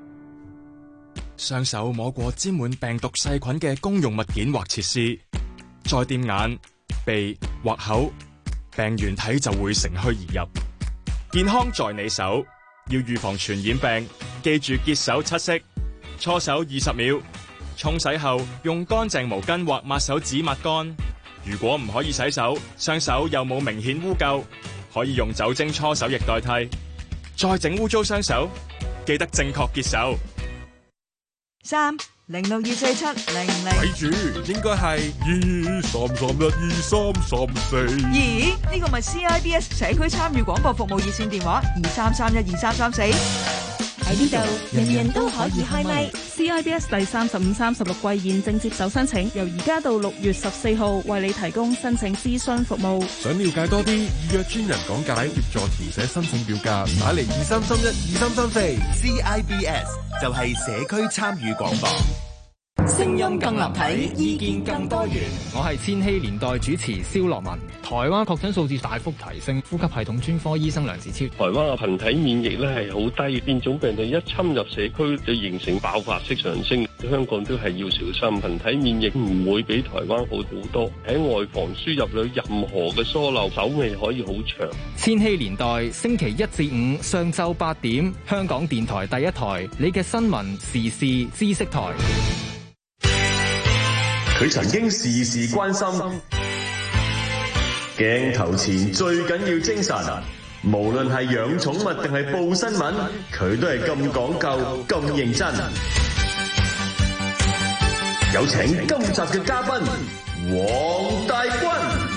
雙手摸過沾滿病毒細菌嘅公用物件或設施，再掂眼、鼻或口，病原體就會乘虛而入。健康在你手，要預防傳染病，記住潔手七式，搓手二十秒，沖洗後用乾淨毛巾或抹手紙抹乾。如果唔可以洗手，雙手又冇明顯污垢，可以用酒精搓手液代替。再整污糟雙手，記得正確潔手。 三零六二四七零零， 睇住應該係二三三一二三三四。 咦？呢個咪 C I B S 社區參與廣播服務熱線電話二三三一二三三四。 喺呢度，人人都可以開咪。C I B S 第三十五、三十六季現正接受申請，由而家到六月十四號為你提供申請諮詢服務。 想了解多啲，預約專人講解，協助填寫申請表格，打嚟二三三一二三三四。 C I B S 就係社區參與廣播。 聲音更立體，意見更多元。我係千禧年代主持蕭樂文。台灣確診數字大幅提升，呼吸系統專科醫生梁子超。 台灣嘅群體免疫咧係好低，變種病毒一侵入社區就形成爆發式上升。香港都係要小心，群體免疫唔會比台灣好好多。喺外防輸入裏任何嘅疏漏，手尾可以好長。 千禧年代星期一至五上晝八點，香港電台第一台，你嘅新聞時事知識台。 佢曾經事事關心，鏡頭前最緊要精神。無論係養寵物定係報新聞，佢都係咁講究、咁認真。有請今集嘅嘉賓黃大軍。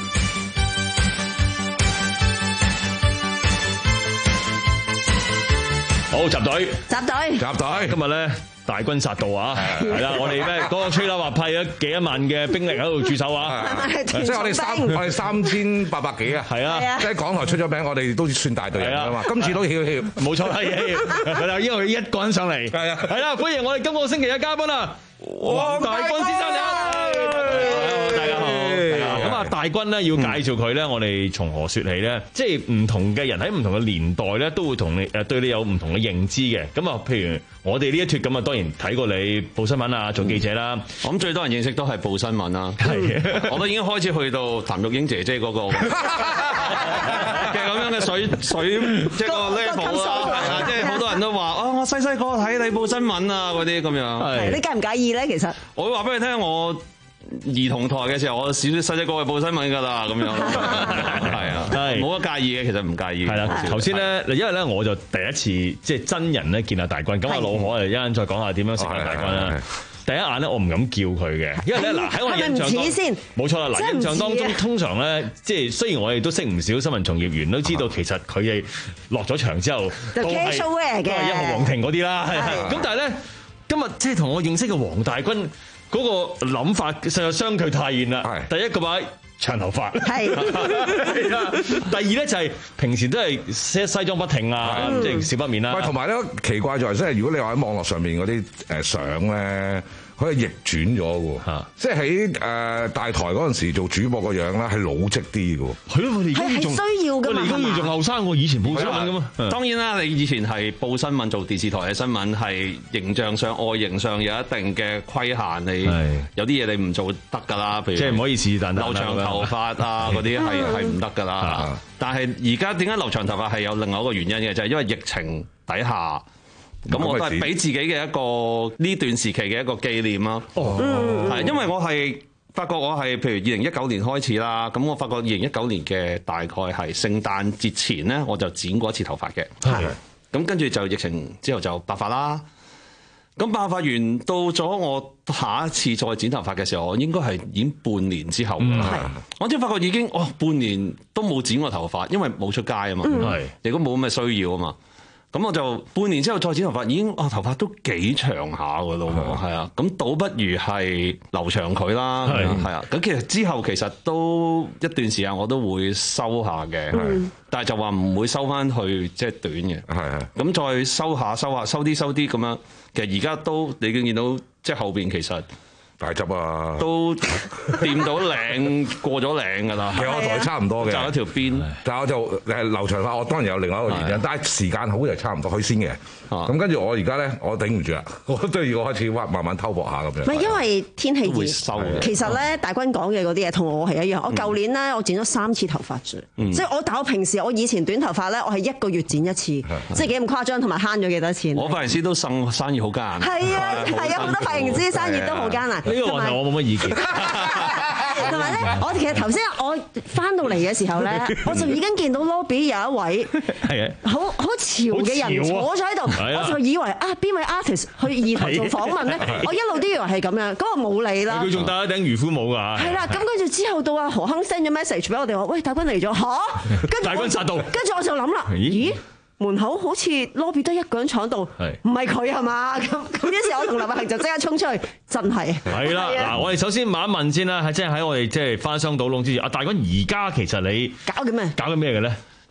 好，集隊， 集隊， 集隊， 今日咧。大軍殺到啊！係啦，我哋咩嗰個吹喇話派咗幾多萬嘅兵力喺度駐守啊！ 即係我哋三我哋三千八百幾啊！係啊！即係港台出咗名，我哋都算大隊人啊嘛！今次都曉曉， 冇錯啦，係啦，因為一個人上嚟，係啊，係啦，歡迎我哋今個星期嘅嘉賓啊，黃大軍先生，你好，大家好。咁啊，大軍咧要介紹佢咧，我哋從何說起咧？即係唔同嘅人喺唔同嘅年代咧，都會同你誒對你有唔同嘅認知嘅。咁啊，譬如我哋呢一脱咁啊，當然睇過你報新聞啊，做記者啦。 我諗最多人認識都係報新聞啦。係，我都已經開始去到譚玉英姐姐嗰個嘅咁樣嘅水水即係個 level 啦。即係好多人都話啊，我細細個睇你報新聞啊嗰啲咁樣。 係，你介唔介意咧？其實我會話俾你聽，我兒童台嘅時候，我少少細細個去報新聞㗎啦，咁樣係啊，係冇乜介意嘅，其實唔介意。 係啦，頭先咧，因為咧我就第一次即係真人咧見阿大軍，咁阿老可嚟一陣再講下點樣識阿大軍啦。第一眼咧，我唔敢叫佢嘅，因為咧嗱喺我印象當中，冇錯啦，嗱印象當中通常咧，即係雖然我哋都識唔少新聞從業員，都知道其實佢哋落咗場之後都係都係一號皇庭嗰啲啦，係係。咁但係咧，今日即係同我認識嘅黃大軍。嗰個諗法實在相距太遠啦。第一個話長頭髮，係。第二咧就係平時都係西西裝筆挺啊，即係少不免啦。 喂，同埋咧奇怪在，即係如果你話喺網絡上面嗰啲誒相咧，佢係逆轉咗嘅喎，即係喺誒大台嗰陣時做主播個樣咧係老積啲嘅喎。 係咯，我哋而家仲需要㗎嘛， 我哋而家仲後生過以前報新聞㗎嘛。 當然啦，你以前係報新聞做電視台嘅新聞，係形象上、外形上有一定嘅規限，你有啲嘢你唔做得㗎啦。譬如即係唔可以是但留長頭髮啊嗰啲係係唔得㗎啦。但係而家點解留長頭髮係有另外一個原因嘅，就係因為疫情底下。咁我都係俾自己嘅一個呢段時期嘅一個紀念啦。哦，係因為我係發覺我係譬如二零一九年開始啦，咁我發覺二零一九年嘅大概係聖誕節前咧，我就剪過一次頭髮嘅。係，咁跟住就疫情之後就白髮啦。咁白髮完到咗我下一次再剪頭髮嘅時候，我應該係已經半年之後㗎啦。係，我先發覺已經哦半年都冇剪過頭髮，因為冇出街啊嘛。係，亦都冇咁嘅需要啊嘛。咁我就半年之後再剪頭髮，已經啊頭髮都幾長下噶咯，係啊，咁倒不如係留長佢啦，係啊，咁其實之後其實都一段時間我都會收下嘅，但係就話唔會收翻去即係短嘅，係係，咁再收下收下收啲收啲咁樣，其實而家都你見見到即係後邊其實。 大執啊， 都掂到領過咗領㗎啦。 其實我同佢差唔多嘅， 紮咗條辮。 但係我就誒留長髮，我當然有另外一個原因，但係時間好就差唔多，佢先嘅。咁跟住我而家咧，我頂唔住啦，我都要開始慢慢偷薄下咁樣。 唔係因為天氣熱， 收其實咧大軍講嘅嗰啲嘢同我係一樣。我舊年咧我剪咗三次頭髮啫，即係我但我平時我以前短頭髮咧，我係一個月剪一次，即係幾咁誇張，同埋慳咗幾多錢。 我髮型師都生生意好艱難。 係啊係啊，好多髮型師生意都好艱難。 呢個話題我冇乜意見。 同埋咧，我其實頭先我翻到嚟嘅時候咧，我就已經見到 lobby 有一位係啊，好好潮嘅人坐咗喺度，我就以為啊邊位 artist 去二台做訪問咧，我一路都以為係咁樣，嗰個冇理啦。 佢仲戴一頂漁夫帽㗎。 係啦，咁跟住之後到阿何鏗 send 咗 message 俾我哋話，喂，大軍嚟咗嚇，跟住大軍殺到， 跟住我就諗啦，咦？門口好似 lobby 得一個人坐喺度，唔係佢係嘛？咁咁於是，我同林慧萍就即刻衝出去，真係。係啦，嗱，我哋首先問一問先啦，係即係喺我哋即係翻箱倒籠之前，阿大軍而家其實你搞緊咩？ 搞緊咩嘅咧？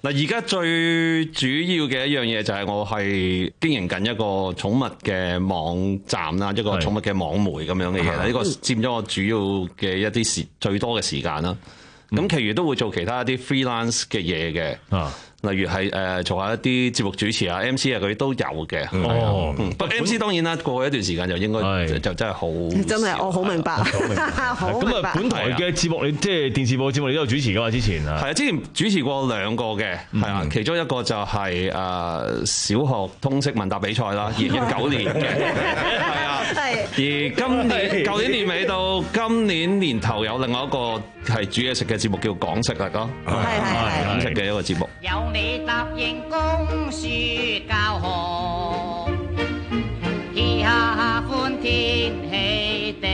嗱，而家最主要嘅一樣嘢就係我係經營緊一個寵物嘅網站啦，一個寵物嘅網媒咁樣嘅嘢啦。呢個佔咗我主要嘅一啲時最多嘅時間啦。咁、嗯，其餘都會做其他一啲 freelance 嘅嘢嘅。啊例如係誒做下一啲節目主持啊、M C 啊嗰啲都有嘅。哦，不過 M C 當然啦，過去一段時間就應該就真係好。 真係我好明白。 咁啊，本台嘅節目你即係電視部嘅節目你都有主持㗎嘛？之前啊， 係啊，之前主持過兩個嘅，係啊，其中一個就係誒小學通識問答比賽啦，二零一九年嘅，係啊。而今年舊年年尾到今年年頭有另外一個係煮嘢食嘅節目叫講食啊，哥，係係講食嘅一個節目。 有你答應供書教學，天下歡天喜地。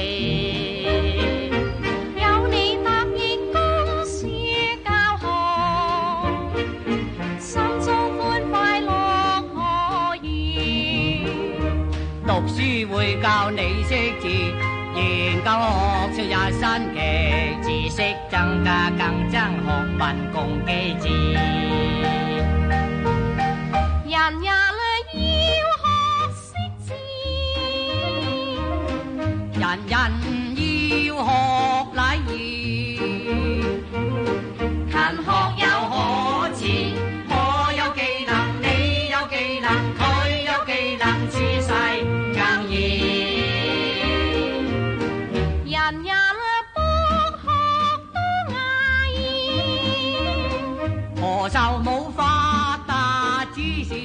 有你答應供書教學，心中歡快樂可以。讀書會教你識字，研究學出一身嘅知識，增加更增學問共機智。人也要學識字，人人要學禮儀。勤學有可恥，我有技能，你有技能，佢有技能，處世更易。人也博學多藝，何就冇發達之事？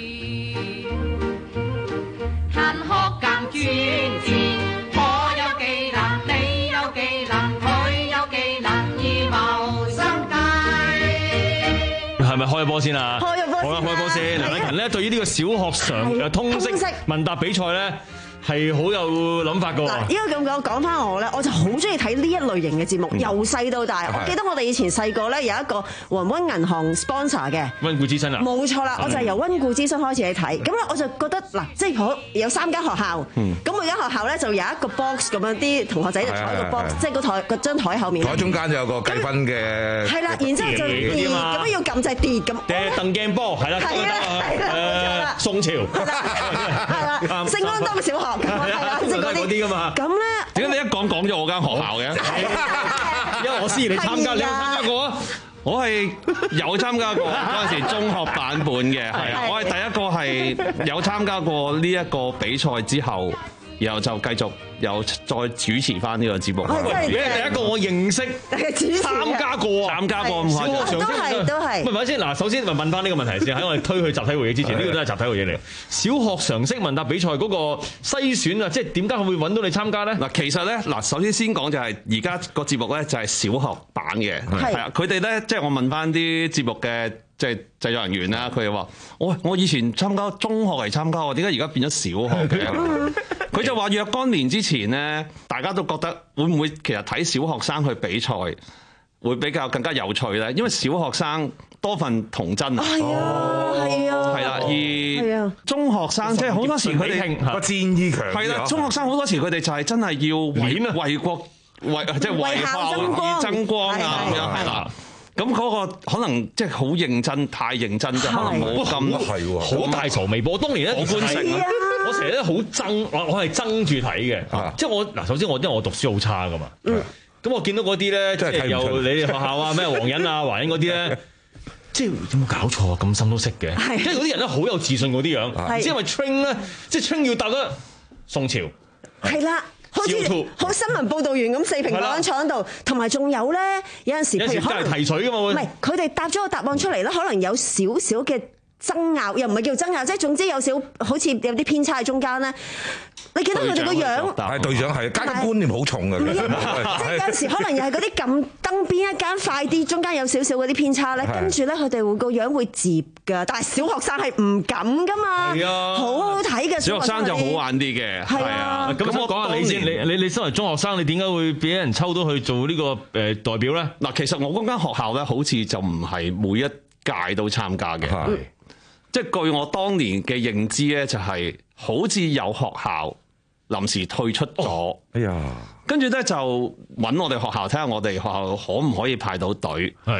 勤學更專志，我有技能，你有技能，佢有技能，以謀生計。 係咪開波先啊？ 開波先， 好啦，開波先。梁禮勤咧對於呢個小學常誒通識問答比賽咧，係好有諗法㗎喎。 嗱，應該咁講，講翻我咧，我就好中意睇呢一類型嘅節目，由細到大。我記得我哋以前細個咧有一個雲溫銀行 sponsor 嘅溫故知新啊， 冇錯啦，我就係由溫故知新開始去睇。咁咧我就覺得嗱，即係好有三間學校，咁每間學校咧就有一個 box 咁樣，啲同學仔就坐喺個 box，即係個台個張台後面。 台中間就有個計分嘅。係啦， 然之後就跌咁樣要撳掣跌咁。 誒鄧鏡波係啦， 係啦，係啦， 宋朝係啦，聖安東小學係啦。 嗰啲噶嘛？ 咁咧， 點解你一講講咗我間學校嘅？因為我思怡你參加，你有參加過啊？我係有參加過嗰陣時中學版本嘅，係啊，我係第一個係有參加過呢一個比賽之後，然後就繼續又再主持翻呢個節目。 你係第一個我認識參加過啊，參加過咁快， 都係都係。 唔係先嗱，首先咪問翻呢個問題先，喺我哋推去集體會議之前，呢個都係集體會議嚟。小學常識問答比賽嗰個篩選啊，即係點解會揾到你參加咧？ 嗱，其實咧嗱，首先先講就係而家個節目咧就係小學版嘅，係啊，佢哋咧即係我問翻啲節目嘅即係製作人員啦，佢哋話：我我以前參加中學嚟參加，我點解而家變咗小學嘅？佢就話若干年之前咧，大家都覺得會唔會其實睇小學生去比賽會比較更加有趣咧？因為小學生多份童真啊，係啊，係啊， 係啦，而中學生即係好多時佢哋個戰意強， 係啦，中學生好多時佢哋就係真係要為為國為即係為校而爭光啊咁樣，係啦。咁嗰個可能即係好認真，太認真就可能冇咁係喎， 好大嘈微波。當年咧，我觀成，我成日都好憎，我我係憎住睇嘅。即係我嗱，首先我因為我讀書好差噶嘛，咁我見到嗰啲咧，即係由你哋學校啊，咩黃欣啊、華欣嗰啲咧，即係有冇搞錯啊？咁深都識嘅，即係嗰啲人咧好有自信嗰啲樣，唔知因為 train 咧，即係 train 要答得宋朝， 係啦。好似好新聞報導員咁四平八穩坐喺度，同埋仲有咧，有陣時譬如可能提取㗎嘛， 唔係佢哋答咗個答案出嚟咧，可能有少少嘅爭拗，又唔係叫爭拗，即係總之有少好似有啲偏差喺中間咧。你見到佢哋個樣， 係隊長係家庭觀念好重嘅， 即係有陣時可能又係嗰啲撳燈邊一間快啲，中間有少少嗰啲偏差咧，跟住咧佢哋會個樣會接㗎，但係小學生係唔敢㗎嘛，係啊，好好睇嘅小學生就好玩啲嘅，係啊。 咁我講下你先，你你你身為中學生，你點解會俾人抽到去做呢個誒代表咧？ 嗱，其實我嗰間學校咧，好似就唔係每一屆都參加嘅，即係據我當年嘅認知咧，就係好似有學校臨時退出咗， 哎呀， 跟住咧就揾我哋學校睇下我哋學校可唔可以派到隊，係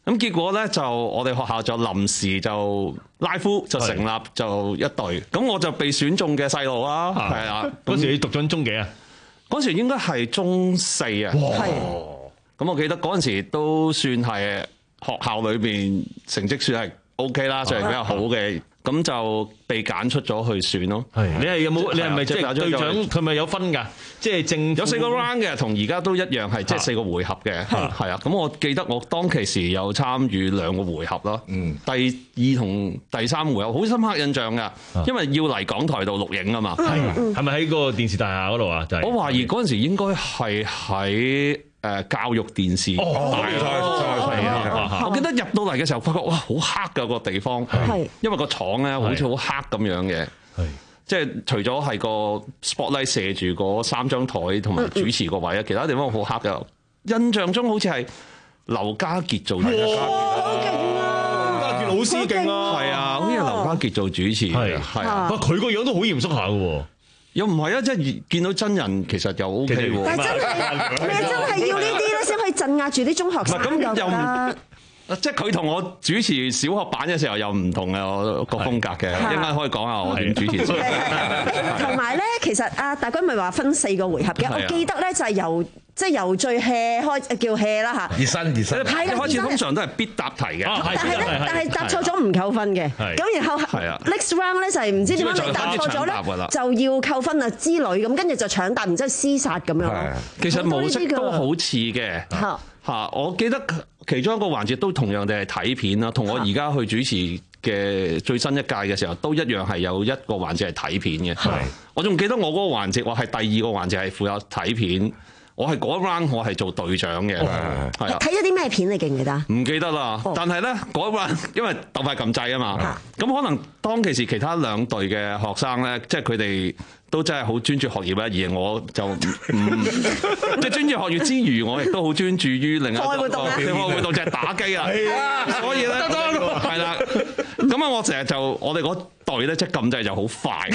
咁結果咧就我哋學校就臨時就拉夫就成立就一隊，咁我就被選中嘅細路啦，係啊。 嗰時你讀緊中幾啊？ 嗰時應該係中四啊。係。咁我記得嗰陣時都算係學校裏邊成績算係 OK 啦，算係比較好嘅。咁就被揀出咗去選咯。係，你係有冇？你係咪即係隊長？佢咪有分㗎？即係正有四個 round 嘅，同而家都一樣係即係四個回合嘅。係啊，咁我記得我當其時有參與兩個回合咯。嗯，第二同第三回合好深刻印象㗎，因為要嚟港台度錄影啊嘛。 係，係咪喺個電視大廈嗰度啊？就係。我懷疑嗰陣時應該係喺誒教育電視大廈。係啊，我記得入到嚟嘅時候，發覺哇好黑㗎個地方。係，因為個廠咧好似好黑咁樣嘅。係。即係除咗係個 spotlight 射住嗰三張台同埋主持個位啊，其他地方好黑㗎。印象中好似係劉家傑做主持。哇！好勁啊！劉家傑老師勁啊！係啊，好似係劉家傑做主持。係係啊， 佢個樣都好嚴肅下㗎喎。 又唔係啊，即係見到真人其實又 O K 喎。 但係真係，你真係要呢啲咧先可以鎮壓住啲中學生㗎。 又唔即係佢同我主持小學版嘅時候又唔同嘅個風格嘅，一陣間可以講下我點主持。 同埋咧，其實阿大軍咪話分四個回合嘅，我記得咧就係由即係由最 hea 開叫 hea 啦嚇。 熱身熱身， 一開始通常都係必答題嘅， 但係咧，但係答錯咗唔扣分嘅。咁然後 next round 咧就係唔知點解你答錯咗咧，就要扣分啊之類咁，跟住就搶答，然之後廝殺咁樣。 其實模式都好似嘅嚇，我記得。其中一個環節都同樣地係睇片啦，同我而家去主持嘅最新一屆嘅時候都一樣係有一個環節係睇片嘅。我仲記得我嗰個環節，我係第二個環節係負責睇片，我係嗰一 round 我係做隊長嘅。係啊， 睇咗啲咩片你記唔記得？ 唔記得啦，但係咧嗰一 round 因為鬥快撳掣啊嘛，咁可能當其時其他兩隊嘅學生咧，即係佢哋。都真係好專注學業啦，而我就唔即係專注學業之餘，我亦都好專注於另一個課外活動就係打機啊。所以咧係啦，咁啊我成日就我哋嗰隊咧即係撳掣就好快，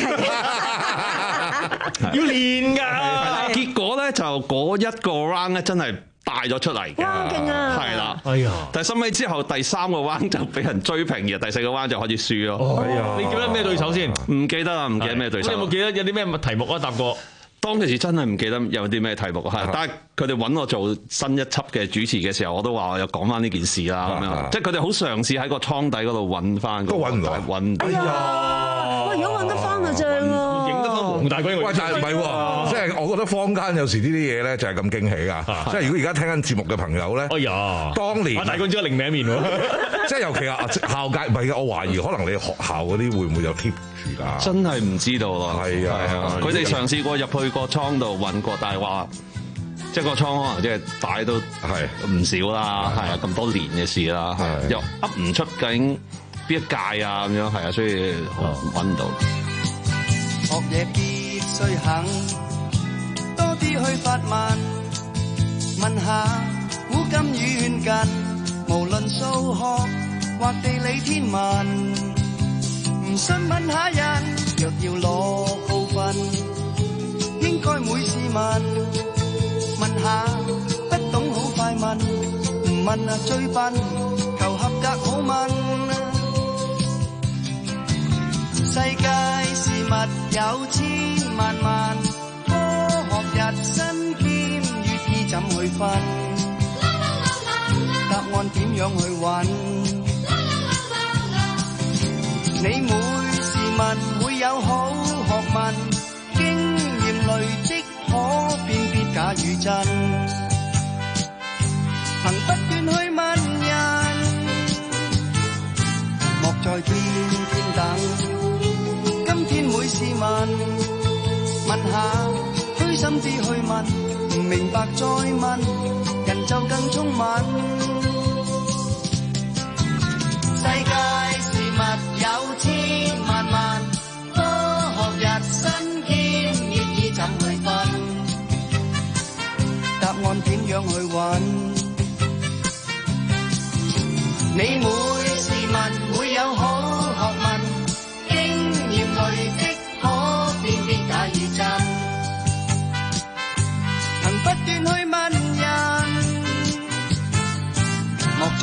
要練㗎。 結果咧就嗰一個 round 咧真係帶咗出嚟嘅， 哇勁啊！ 係啦， 哎呀！ 但係收尾之後第三個 round 就俾人追平，而第四個 round 就開始輸咯。 哎呀！你記得咩對手先？ 唔記得啦，唔記得咩對手。 你有冇記得有啲咩題目啊？答過？ 當其時真係唔記得有啲咩題目係，但係佢哋揾我做新一輯嘅主持嘅時候，我都話我有講翻呢件事啦咁樣。即係佢哋好嘗試喺個倉底嗰度揾翻， 都揾唔到， 揾唔到。 哎呀！喂，如果揾得翻就正喎。 影得翻黃大軍。 喂，但係唔係喎？即係我覺得坊間有時呢啲嘢咧就係咁驚喜㗎。即係如果而家聽緊節目嘅朋友咧， 哎呀， 當年黃大軍只係另名面喎。 即係尤其啊校界唔係嘅，我懷疑可能你學校嗰啲會唔會有 keep 住㗎？ 真係唔知道啦。 係啊， 佢哋嘗試過入去個倉度揾過，但係話即係個倉可能即係擺都係唔少啦。係啊，咁多年嘅事啦，又噏唔出究竟邊一屆啊咁樣係啊，所以揾唔到。 學嘢必須肯多啲去發問，問下古今遠近，無論數學或地理天文，唔信問下人，若要攞高分，應該每次問，問下不懂好快問，唔問啊最笨，求合格好問。世界事物有千萬萬，科學日新兼粵意怎去分？答案點樣去揾？你每事物會有好學問，經驗累積可辨別假與真，憑不斷去問人，莫再天天等。今天每事問，問下虛心啲去問，唔明白再問，人就更聰敏。世界事物有千萬萬，科學日新兼粵意怎去分？答案點樣去揾？你每事物會有好學問，累積可辨別假與真，憑不斷去問人，莫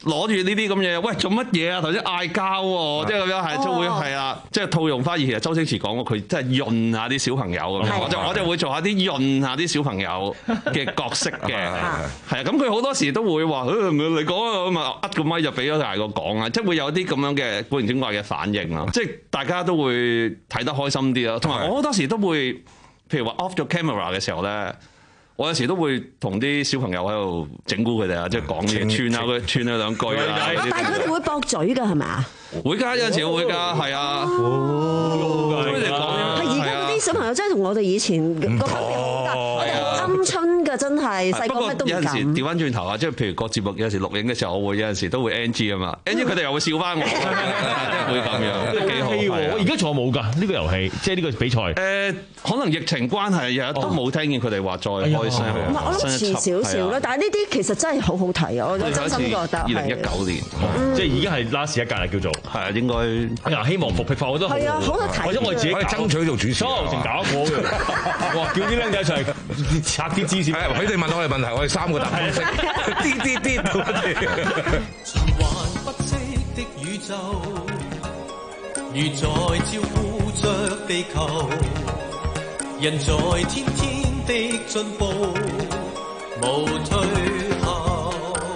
攞住呢啲咁嘢，喂做乜嘢啊？頭先嗌交喎，即係咁樣係都會係啊，即係套用翻以前周星馳講過，佢即係潤下啲小朋友咁樣，我就我就會做下啲潤下啲小朋友嘅角色嘅，係啊，咁佢好多時都會話，你講啊咁啊，呃個咪就俾咗大個講啊，即係會有啲咁樣嘅古靈精怪嘅反應啦，即係大家都會睇得開心啲啦，同埋我好多時都會，譬如話 off 咗 camera 嘅時候咧。我有時都會同啲小朋友喺度整蠱佢哋啊，即係講嘢串下佢，串佢兩句啊。 但係佢哋會駁嘴㗎係咪啊？ 會㗎，有陣時會㗎，係啊。佢哋講係而家嗰啲小朋友真係同我哋以前個分別好大，我哋好鵪鶉㗎，真係細個乜都唔敢。 有陣時調翻轉頭啊，即係譬如個節目有陣時錄影嘅時候，我會有陣時都會 N G 啊嘛，N G 佢哋又會笑翻我，會咁樣，都幾好。 我而家仲有冇㗎呢個遊戲？即係呢個比賽。 誒，可能疫情關係，日日都冇聽見佢哋話再開聲。 唔係，我諗遲少少啦，但係呢啲其實真係好好睇啊！我真心覺得。 二零一九年， 即係已經係 last 一屆啦，叫做係啊，應該。 嗱，希望復辟化我都係啊，好多題。 或者我自己爭取做主持， 所有成搞我嘅。哇！叫啲僆仔一齊拆啲芝士。 佢哋問我哋問題，我哋三個答唔識。啲啲啲。 循環不息的宇宙，如在照顧着地球，人在天天的進步，無退後。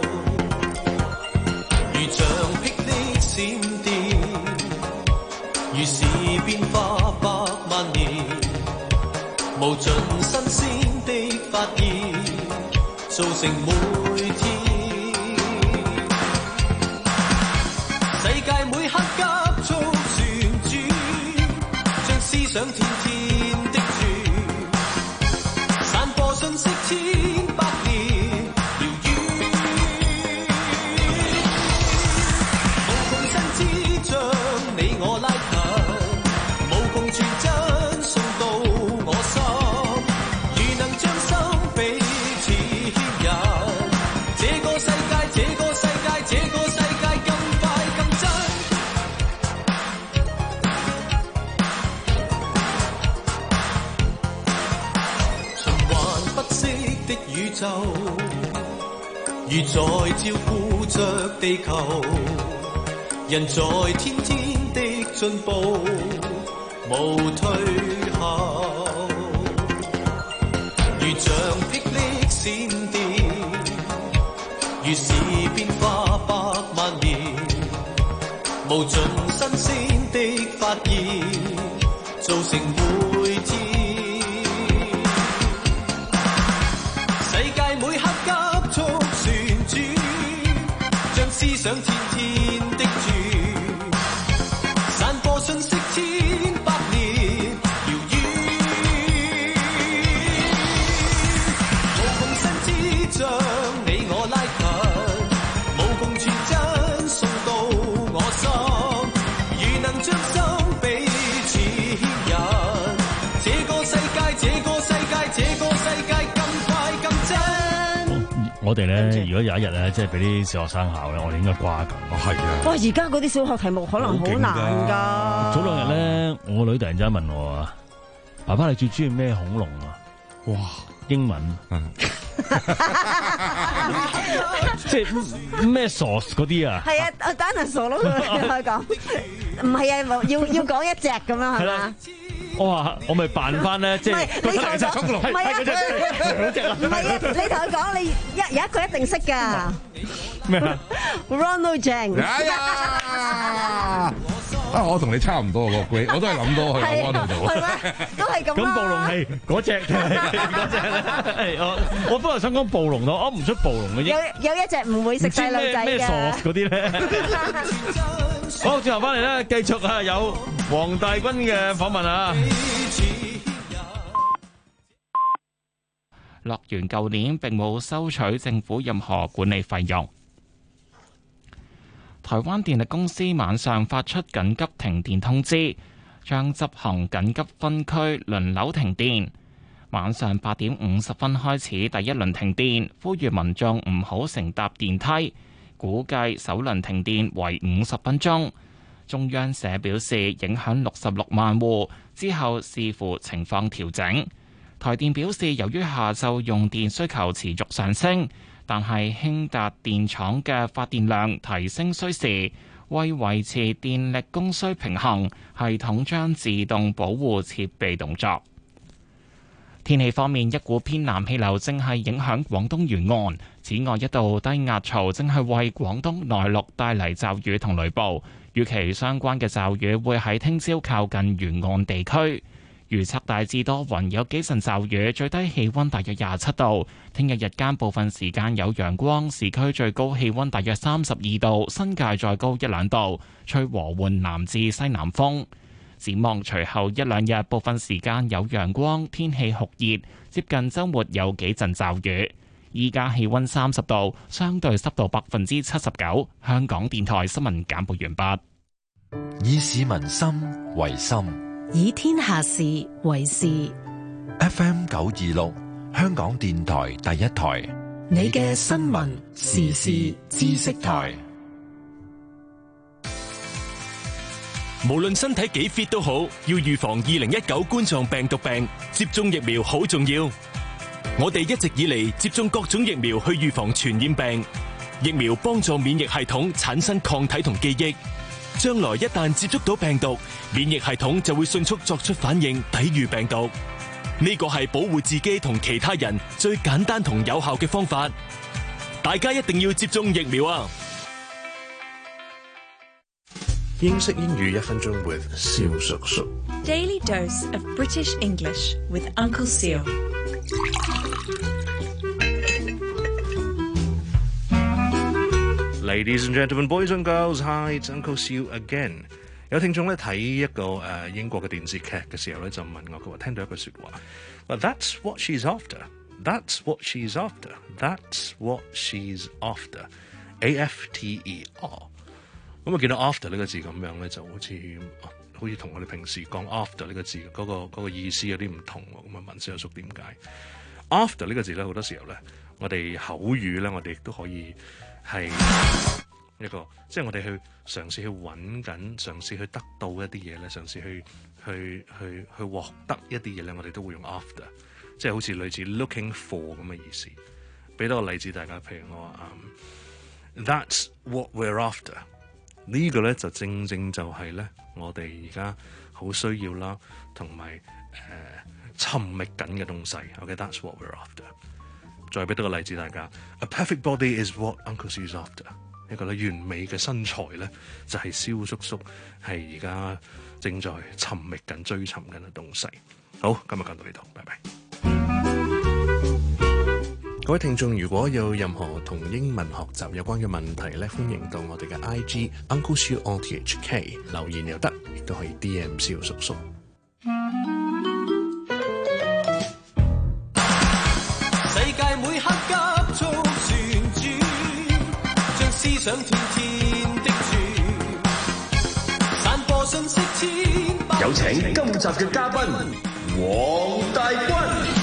如像霹靂閃電，如是變化百萬年，無盡新鮮的發現，造成每天。世界每刻急速旋轉，將思想天天的轉，散播信息千百年遙遠，無窮新知將你我拉近，無窮傳真送到我心，如能將心彼此牽引，這個世界，這個世界，這個世界更快更真。循環不息的宇宙，如在照顧着地球，人在天天的進步，無退後。如像霹靂閃電，如是變化百萬年，無盡新鮮的發現，造成每天。世界每刻急速旋轉，將思想天天的轉，散播信息千百年遙遠，無窮新知將你我拉近，無窮傳真送到我心，如能將心彼此牽引，這個世界，這個世界，這個世界更快更真。 我哋咧，如果有一日咧，即係俾啲小學生考咧，我哋應該掛緊。哦，係啊。 哇！而家嗰啲小學題目可能好難㗎。 早兩日咧，我女突然之間問我啊，爸爸你最中意咩恐龍啊？哇！英文，即係咩 source 嗰啲啊？ 係啊，阿 dinosaur 咯，佢講，唔係啊，要要講一隻咁樣係嘛？ 我話我咪扮翻咧，即係你同佢講，唔係啊，唔係啊，你同佢講，你一有一個一定識㗎。 咩啊 ？Ronald James。 哎呀！啊，我同你差唔多喎，我都係諗多去我嗰度做。 係咩？都係咁啦。 咁暴龍係嗰隻，嗰隻咧。我我本來想講暴龍咯，我唔出暴龍嘅。 有有一隻唔會食細路仔嘅。 咩傻嗰啲咧？好，轉頭翻嚟咧，繼續啊，有黃大軍嘅訪問啊。 樂園舊年並冇收取政府任何管理費用。台灣電力公司晚上發出緊急停電通知，將執行緊急分區輪流停電。晚上八點五十分開始第一輪停電，呼籲民眾唔好乘搭電梯。估計首輪停電為五十分鐘。中央社表示影響六十六萬戶，之後視乎情況調整。台電表示，由於下晝用電需求持續上升， 但係興達電廠嘅發電量提升需時，為維持電力供需平衡，系統將自動保護設備動作。天氣方面，一股偏南氣流正係影響廣東沿岸，此外一道低壓槽正係為廣東內陸帶嚟驟雨同雷暴，與其相關嘅驟雨會喺聽朝靠近沿岸地區。預測大致多雲，有幾陣驟雨，最低氣溫大約廿七度。聽日日間部分時間有陽光，市區最高氣溫大約三十二度，新界再高一兩度，吹和緩南至西南風。展望隨後一兩日部分時間有陽光，天氣酷熱，接近週末有幾陣驟雨。依家氣溫三十度，相對濕度百分之七十九。香港電台新聞簡報完畢。 以市民心為心， 以天下事為事。 F M 九二六，香港電台第一台， 你嘅新聞時事知識台。 無論身體幾 fit 都好，要預防二零一九冠狀病毒病，接種疫苗好重要。我哋一直以嚟接種各種疫苗去預防傳染病，疫苗幫助免疫系統產生抗體同記憶。將來一旦接觸到病毒，免疫系統就會迅速作出反應，抵禦病毒。呢個係保護自己同其他人最簡單同有效嘅方法。大家一定要接種疫苗啊！ 英式英語一分鐘 with 蕭叔叔。 Daily dose of British English with Uncle Seal. Ladies and gentlemen, boys and girls, hi, it's Uncle Seal again. 有聽眾咧睇一個誒、呃、英國嘅電視劇嘅時候咧，就問我，佢話聽到一句説話，話 That's what she's after. That's what she's after. That's what she's after. A F T E R。咁啊，見到 after 呢個字咁樣咧，就好似好似同我哋平時講 after 呢個字嗰、嗰個嗰個意思有啲唔同喎。咁啊，問蕭叔叔點解 after 呢個字咧？好多時候咧，我哋口語咧，我哋亦都可以係一個，即係我哋去嘗試去揾緊，嘗試去得到一啲嘢咧，嘗試去去去去獲得一啲嘢咧，我哋都會用 after， 即係好似類似 looking for 咁嘅意思。俾多個例子大家，譬如我話、um, That's what we're after。呢個咧就正正就係咧，我哋而家好需要啦，同埋誒尋覓緊嘅東西。OK，that's what we're after。再俾多個例子大家 ，A perfect body is what Uncle See's after。一個咧完美嘅身材咧，就係蕭叔叔係而家正在尋覓緊、追尋緊嘅東西。好，今日講到呢度，拜拜。各位聽眾，如果有任何同英文學習有關嘅問題咧，歡迎到我哋嘅 I G Uncle Seal O T H K 留言又得，亦都可以 D M 蕭叔叔。 世界每刻急速旋轉，將思想天天的轉，散播信息千百。 有請今集嘅嘉賓黃大軍。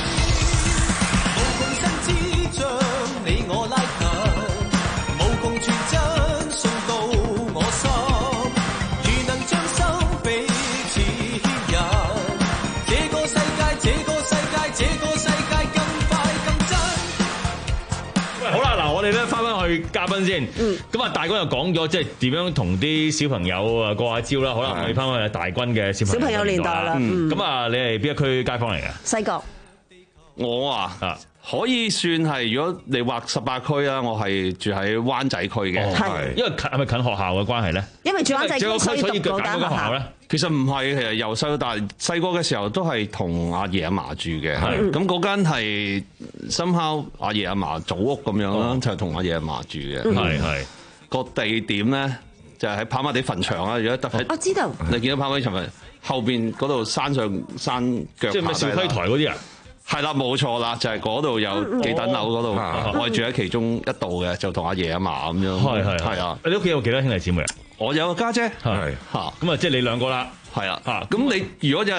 你我拉近，無共傳真送到我心，如能將心彼此牽引，這個世界，這個世界，這個世界更快更真。 喂，好啦，嗱，我哋咧翻返去嘉賓先。嗯。咁啊，大軍又講咗，即係點樣同啲小朋友啊過下招啦。好啦，我哋翻返去大軍嘅小朋友。 小朋友年代啦。嗯。 咁啊，你係邊一區街坊嚟嘅？ 西角。 我啊。啊。可以算係，如果你劃十八區啊，我係住喺灣仔區嘅， 係、哦、因為近係咪近學校嘅關係咧？ 因為住灣仔區所以讀嗰間學校咧， 其實唔係，其實由細到大，細個嘅時候都係同阿爺阿嫲住嘅，咁嗰間係深烤阿爺阿嫲祖屋咁樣啦，哦、就係同阿爺阿嫲住嘅，係係個地點咧就係喺跑馬地墳場啊，如果得喺， 我知道， 你見到跑馬地墳場後邊嗰度山上山腳， 即係咩兆輝台嗰啲啊？ 係啦，冇錯啦，就係嗰度有幾等樓嗰度，哦、我係住喺其中一度嘅，就同阿爺阿嫲咁樣。係係係啊！ 你屋企有幾多兄弟姊妹啊？ 我有個家姐，係嚇， 咁啊，即係你兩個啦。 係啊，嚇咁你如果有人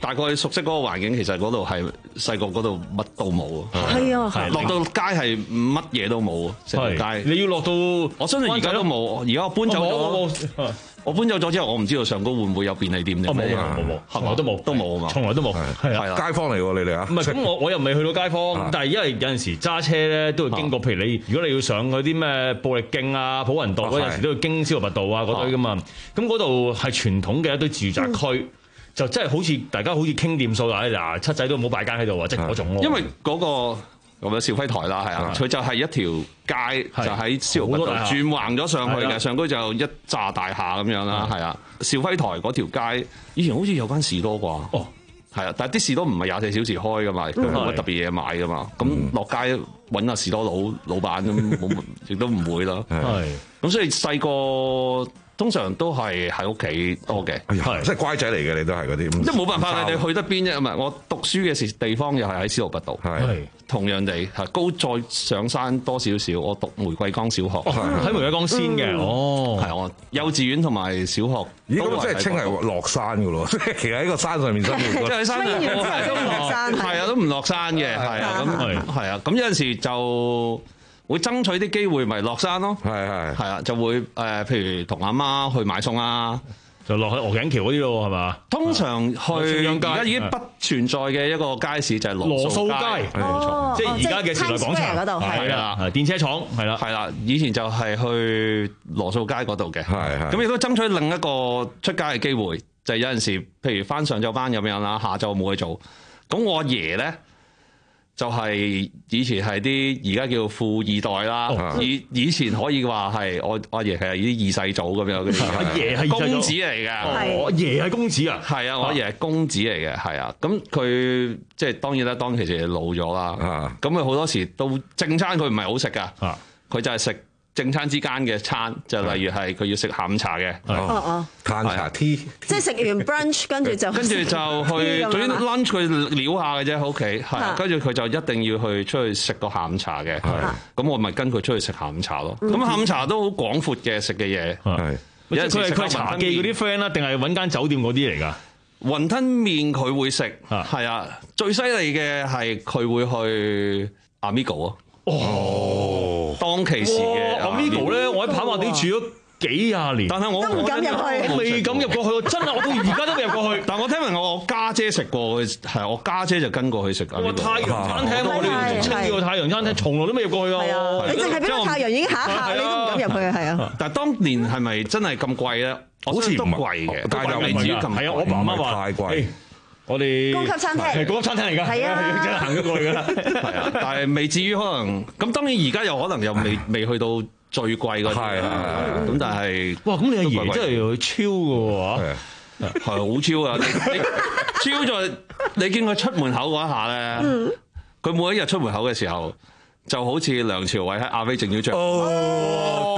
大概熟悉嗰個環境，其實嗰度係細個嗰度乜都冇啊。 係啊， 係落到街係乜嘢都冇啊，成條街。 你要落到， 我相信而家都冇。而家我搬走咗。我搬走咗之後，我唔知道上高會唔會有便利店定咩？ 冇冇冇，從來都冇， 都冇啊嘛， 從來都冇。係啊，街坊嚟喎，你哋啊？ 唔係咁，我我又未去到街坊，但係因為有陣時揸車咧都會經過，譬如你如果你要上嗰啲咩布力徑啊、普雲道嗰陣時都要經消佛道啊嗰堆噶嘛。咁嗰度係傳統嘅一堆住宅區，就真係好似大家好似傾掂數啦，嗱七仔都唔好擺街喺度啊，即係嗰種咯。 因為嗰個。咁樣兆輝台啦，係啊，佢就係一條街，就喺消防道轉橫咗上去嘅，上高就一紮大廈咁樣啦，係啊。兆輝台嗰條街以前好似有間士多啩，哦，係啊，但係啲士多唔係廿四小時開噶嘛，佢冇乜特別嘢買噶嘛，咁落街揾下士多佬老闆咁，冇亦都唔會啦，係。咁所以細個。通常都係喺屋企多嘅， 係即係乖仔嚟嘅，你都係嗰啲。 即係冇辦法，你哋去得邊啫？唔係我讀書嘅時地方又係喺司徒拔道，係同樣地係高再上山多少少。我讀玫瑰崗小學， 喺玫瑰崗先嘅，哦， 係我幼稚園同埋小學。 咦，咁即係稱係落山嘅咯，即係其實喺個山上面生活。 即係喺山上面，係啊，都唔落山嘅，係啊，咁係啊，咁有陣時就。會爭取啲機會，咪落山咯。係係係啊，就會誒、呃，譬如同阿媽去買餸啊， 就落去鵝頸橋嗰啲咯，係嘛？ 通常去而家已經不存在嘅一個街市就係羅素街，冇錯， 即係而家嘅時代廣場嗰度係啦， 電車廠係啦， 係啦，以前就係去羅素街嗰度嘅，係係。咁亦都爭取另一個出街嘅機會，就係、是、有陣時，譬如翻上晝班咁樣啦，下晝冇嘢做，咁我阿爺咧。就係以前係啲而家叫富二代啦，以、哦、以前可以話係我我阿爺係啲二世祖咁樣， 阿爺係公子嚟嘅， 我阿爺係公子啊， 係啊，我阿爺係公子嚟嘅，係啊，咁佢即係當然啦，當其時老咗啦，咁佢好多時都正餐佢唔係好食噶，佢就係食。正餐之間嘅餐就例如係佢要食下午茶嘅， 哦哦， 嘆茶 tea， 即係食完 brunch 跟住就跟住就去，總之 lunch 佢撩下嘅啫喺屋企，係跟住佢就一定要去出去食個下午茶嘅，咁我咪跟佢出去食下午茶咯。咁下午茶都好廣闊嘅食嘅嘢，係有陣時佢係茶記嗰啲 friend 啦，定係揾間酒店嗰啲嚟㗎？ 雲吞麵佢會食，係啊，最犀利嘅係佢會去 Amigo 啊。哦，當其時嘅阿 Amigo 咧，我喺跑馬地住咗幾廿年， 但係我都唔敢入去， 未敢入過去，真係我到而家都未入過去。 但係我聽聞我家姐食過，係我家姐就跟過去食。 哇！太陽餐廳，我哋俗稱叫太陽餐廳，從來都未入過去啊！ 你淨係俾個太陽已經嚇一嚇，你都唔敢入去啊！係啊！ 但係當年係咪真係咁貴咧？好似都貴嘅，但係又未至於咁貴。 係啊，我爸媽話太貴。 我哋高級餐廳係高級餐廳嚟㗎， 係啊， 真係行咗過去㗎啦。 係啊，但係未至於可能咁，當然而家又可能又未未去到最貴嗰啲。係係咁但係哇，咁你阿爺真係超㗎喎， 係好超啊！你超在你見佢出門口嗰一下咧，佢每一日出門口嘅時候，就好似梁朝偉喺阿飛正要着。 好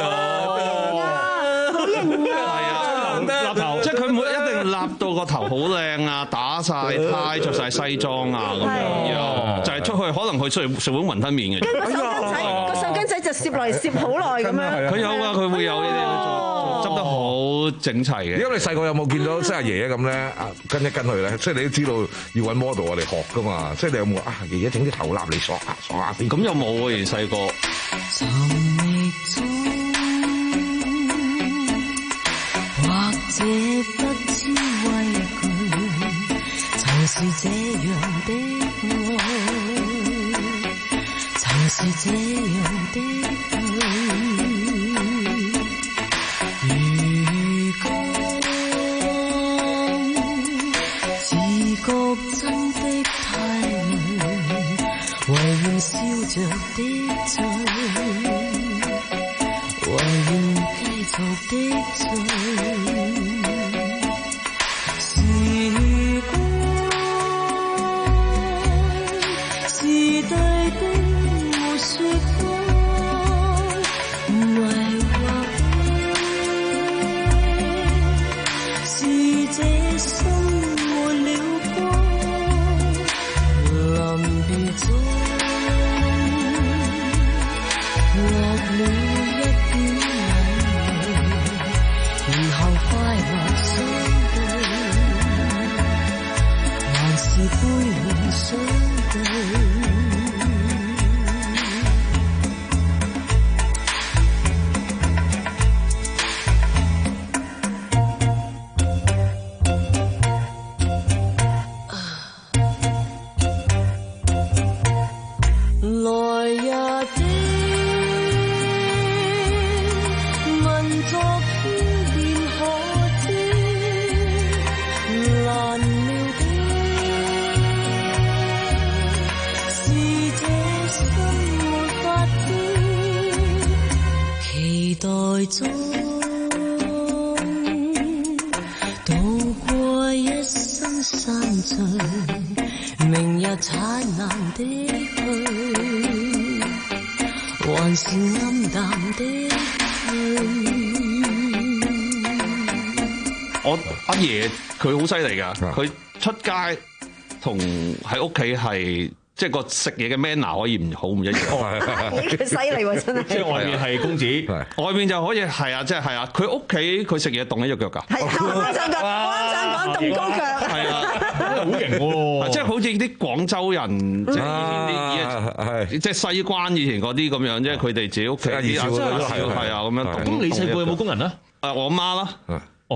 型啊！ 係啊，立頭，即係佢每一定立到個頭好靚啊，打晒呔，着晒西裝啊咁樣，就係出去可能佢出去食碗雲吞麵嘅。 個手巾仔，個手巾仔就攝落嚟攝好耐咁樣。 佢有啊，佢會有呢啲，執得好整齊嘅。 因為你細個有冇見到即係阿爺爺咁咧？啊，跟一跟佢咧，即係你都知道要揾 model 我哋學噶嘛。即係你有冇啊？爺爺整啲頭笠你索下索下先。 咁又冇啊，而細個。 或者不知畏懼，曾是這樣的愛，曾是這樣的對。如果自覺真的太累，唯願笑着的醉，唯願繼續的醉。然後快來日的問昨天便可知，難料的是這生沒法知，期待中渡過一生山聚，明日燦爛的去，還是暗淡的去。 我阿爺佢好犀利㗎，佢出街同喺屋企係。即係個食嘢嘅 manner 可以唔好唔一樣， 佢犀利喎真係。 即係外面係公子， 外面就可以係啊，即係係啊，佢屋企佢食嘢動一隻腳㗎。 係啊，我啱想講，我啱想講動高腳。 係啊， 好型喎！ 即係好似啲廣州人，即係以前啲即係西關以前嗰啲咁樣，即係佢哋自己屋企啲啊，係啊咁樣。 咁你細個有冇工人啊？ 誒，我媽啦。哦，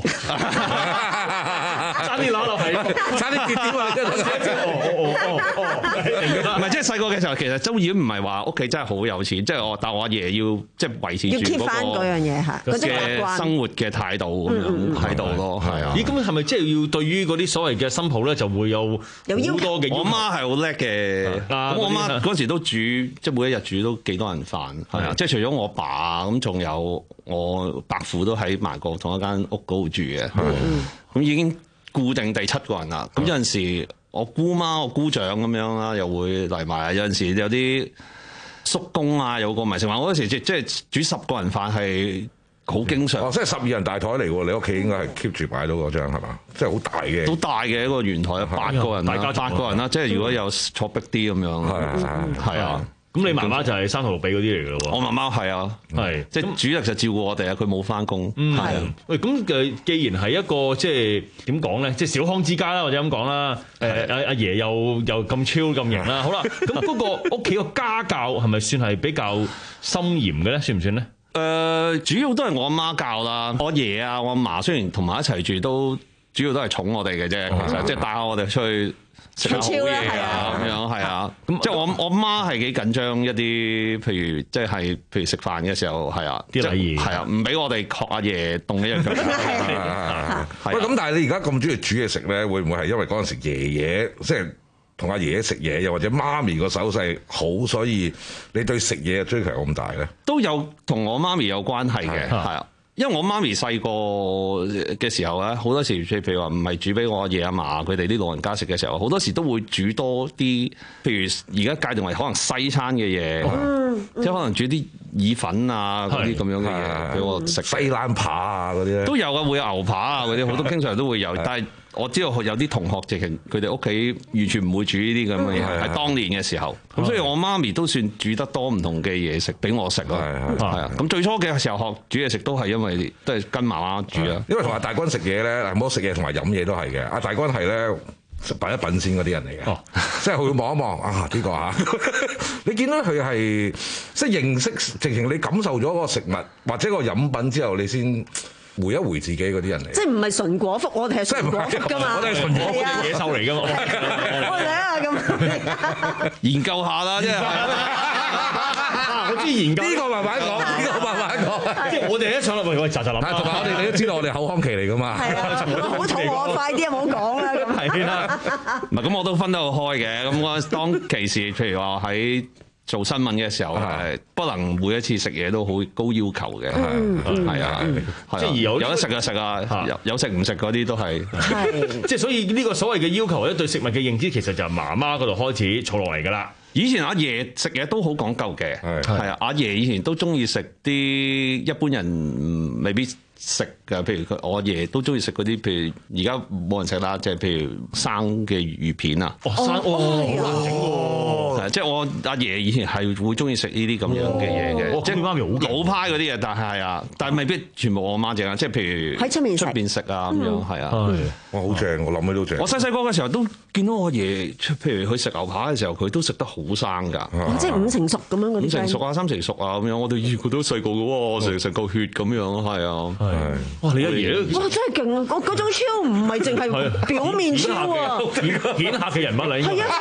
差啲攞落係， 差啲跌跌啊！哦哦哦哦，唔係即係細個嘅時候，其實都已經唔係話屋企真係好有錢，即係我但我阿爺要即係維持住嗰個嗰樣嘢嚇嘅生活嘅態度咁樣喺度咯，係啊。 咦，咁係咪即係要對於嗰啲所謂嘅新抱咧，就會有好多嘅？ 我媽係好叻嘅，咁我媽嗰時都煮，即係每一日煮都幾多人飯，係啊。即係除咗我爸咁，仲有我伯父都喺埋個同一間屋嗰度住嘅，咁已經固定第七個人啦。咁有陣時我姑媽、我姑丈咁樣啦，又會嚟埋。有陣時有啲叔公啊，有個咪食飯。我嗰時即即係煮十個人飯係好經常。 哦，即係十二人大台嚟喎！你屋企應該係 keep 住擺到嗰張係嘛？即係好大嘅。 都大嘅一個圓台，八個人，大家八個人啦。即係如果有坐逼啲咁樣，係係啊。 咁你媽媽就係三頭六臂嗰啲嚟嘅咯喎？ 我媽媽係啊，係即係主日就照顧我哋啊，佢冇翻工。 係喂，咁誒，既然係一個即係點講咧，即係小康之家啦，或者咁講啦。誒阿阿爺又又咁超咁型啦。好啦，咁嗰個屋企個家教係咪算係比較森嚴嘅咧？算唔算咧？ 誒、呃，主要都係我阿媽教啦。我爺啊，我阿嫲雖然同埋一齊住，都主要都係寵我哋嘅啫。其實即係帶下我哋出去。食下好嘢啊，咁樣係啊，咁即係我我媽係幾緊張一啲，譬如即係譬如食飯嘅時候係啊， 啲禮儀係啊，唔俾我哋學阿爺動一樣腳。 喂，咁但係你而家咁中意煮嘢食咧，會唔會係因為嗰陣時爺爺即係同阿爺爺食嘢，又或者媽咪個手勢好，所以你對食嘢嘅追求咁大咧？ 都有同我媽咪有關係嘅，係啊。因為我媽咪細個嘅時候咧，好多時譬如話唔係煮俾我阿爺阿嫲佢哋啲老人家食嘅時候，好多時都會煮多啲，譬如而家界定為可能西餐嘅嘢，嗯嗯、即係可能煮啲意粉啊嗰啲咁樣嘅嘢俾我食， 西冷扒啊嗰啲咧都有啊，會有牛扒啊嗰啲，好多經常都會有，但係。我知道有啲同學直情佢哋屋企完全唔會煮呢啲咁嘅嘢，喺、嗯、當年嘅時候。咁所以我媽咪都算煮得多唔同嘅嘢食俾我食咯。係啊，咁最初嘅時候學煮嘢食都係因為都係跟媽媽煮啊。 因為同阿大軍食嘢咧，唔好食嘢同埋飲嘢都係嘅。阿大軍係咧品一品先嗰啲人嚟嘅，哦、即係佢會望一望啊呢、呢個啊，你見到佢係即係認識，直情你感受咗嗰個食物或者個飲品之後，你先。回一回自己嗰啲人嚟， 即係唔係純果腹，我哋係純果腹噶嘛， 我哋係純果腹野獸嚟噶嘛， 我哋啊咁研究下啦，即係我知研究呢個慢慢講，呢個慢慢講， 即係我哋一上落去，喂，喳喳諗， 同埋我哋你都知道我哋口腔期嚟噶嘛， 係啊，好肚餓，快啲啊，唔好講啦咁。 係啦，唔係咁我都分得好開嘅，咁我當其時譬如話喺。做新聞嘅時候係不能每一次食嘢都好高要求嘅，係啊，即係有有得食就食啊，有有食唔食嗰啲都係， 即係所以呢個所謂嘅要求咧，對食物嘅認知其實就係媽媽嗰度開始坐落嚟㗎啦。 以前阿爺食嘢都好講究嘅，係啊，阿爺以前都中意食啲一般人未必食嘅，譬如佢我阿爺都中意食嗰啲，譬如而家冇人食啦，即係譬如生嘅魚片啊， 哦生哦好難整喎， 即係我阿爺以前係會中意食呢啲咁樣嘅嘢嘅，即係媽咪好老派嗰啲嘢，但係係啊，但係未必全部我媽整啊，即係譬如喺出面出邊食啊咁樣係啊， 哇好正，我諗起都正。 我細細個嘅時候都見到我阿爺，譬如佢食牛扒嘅時候，佢都食得好生㗎， 即係五成熟咁樣嗰啲， 五成熟啊三成熟啊咁樣，我哋以前佢都細個嘅喎，成成嚿血咁樣係啊。 哇！你阿爺哇真係勁啊！嗰嗰種超唔係淨係表面超啊， 顯赫嘅人物嚟。 係啊係啊，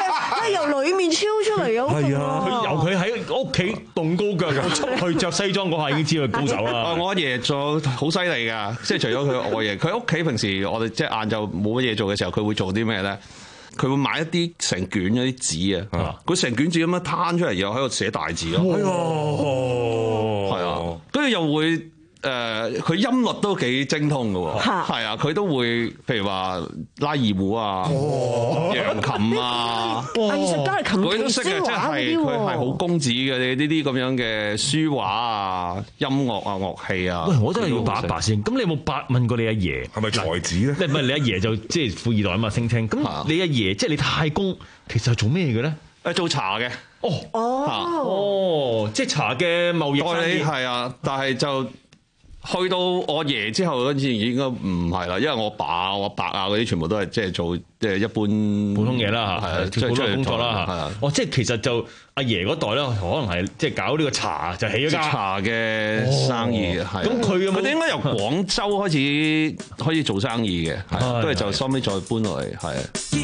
係由裏面超出嚟嘅， 係啊，佢由佢喺屋企動高腳出去着西裝嗰下已經知佢高手啦。 我阿爺做好犀利㗎，即係除咗佢我爺，佢屋企平時我哋即係晏晝冇乜嘢做嘅時候，佢會做啲咩咧？佢會買一啲成卷嗰啲紙啊，佢成卷紙咁樣攤出嚟，然後喺度寫大字咯。係啊，跟住又會誒，佢音律都幾精通㗎喎。係啊，佢都會譬如話拉二胡啊、揚琴啊， 藝術家係琴佢都識嘅，即係佢係好公子嘅呢啲咁樣嘅書畫啊、音樂啊、樂器啊。 喂，我真係要白一白先。咁你有冇白問過你阿爺係咪才子咧？ 唔係你阿爺就即係富二代啊嘛，聲稱。咁你阿爺即係你太公，其實係做咩嘅咧？ 誒，做茶嘅。 哦哦哦，即係茶嘅貿易代理係啊，但係就去到我爺之後嗰陣時應該唔係啦，因為我爸、我伯啊嗰啲全部都係即係做即係一般普通嘢啦嚇，係啊，即係普通工作啦嚇。係啊，哦，即係其實就阿爺嗰代咧，可能係即係搞呢個茶就起咗間茶嘅生意係。咁佢佢哋應該由廣州開始開始做生意嘅，係跟住就收尾再搬落嚟係。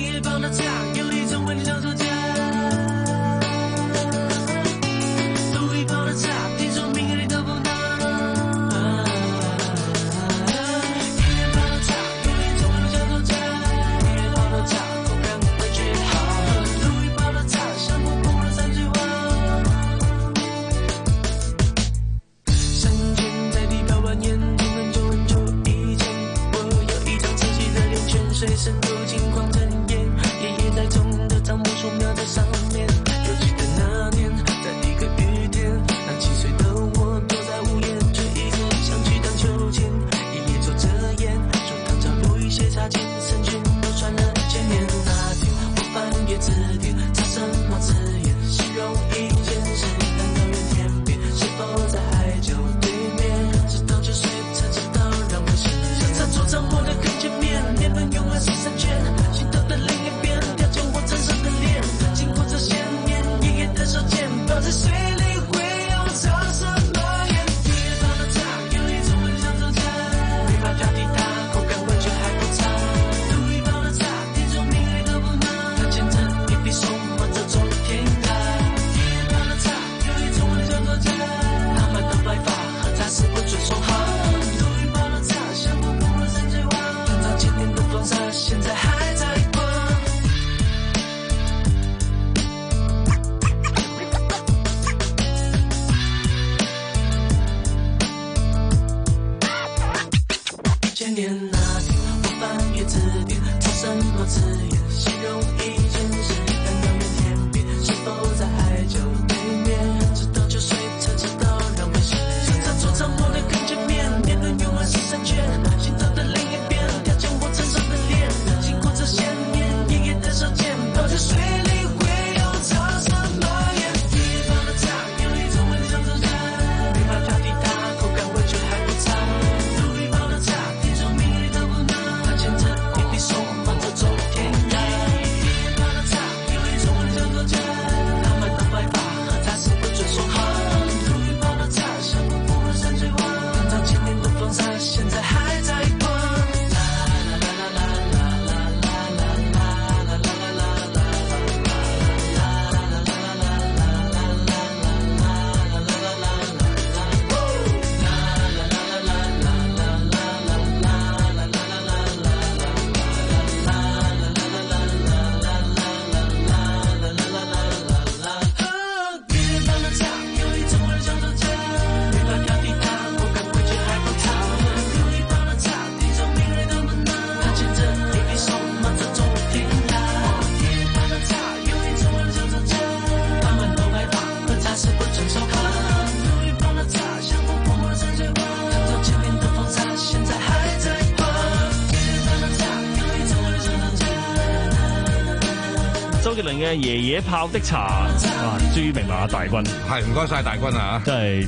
周杰倫嘅爺爺泡的茶，哇！終於明白阿大軍， 係唔該晒大軍啊！ 真係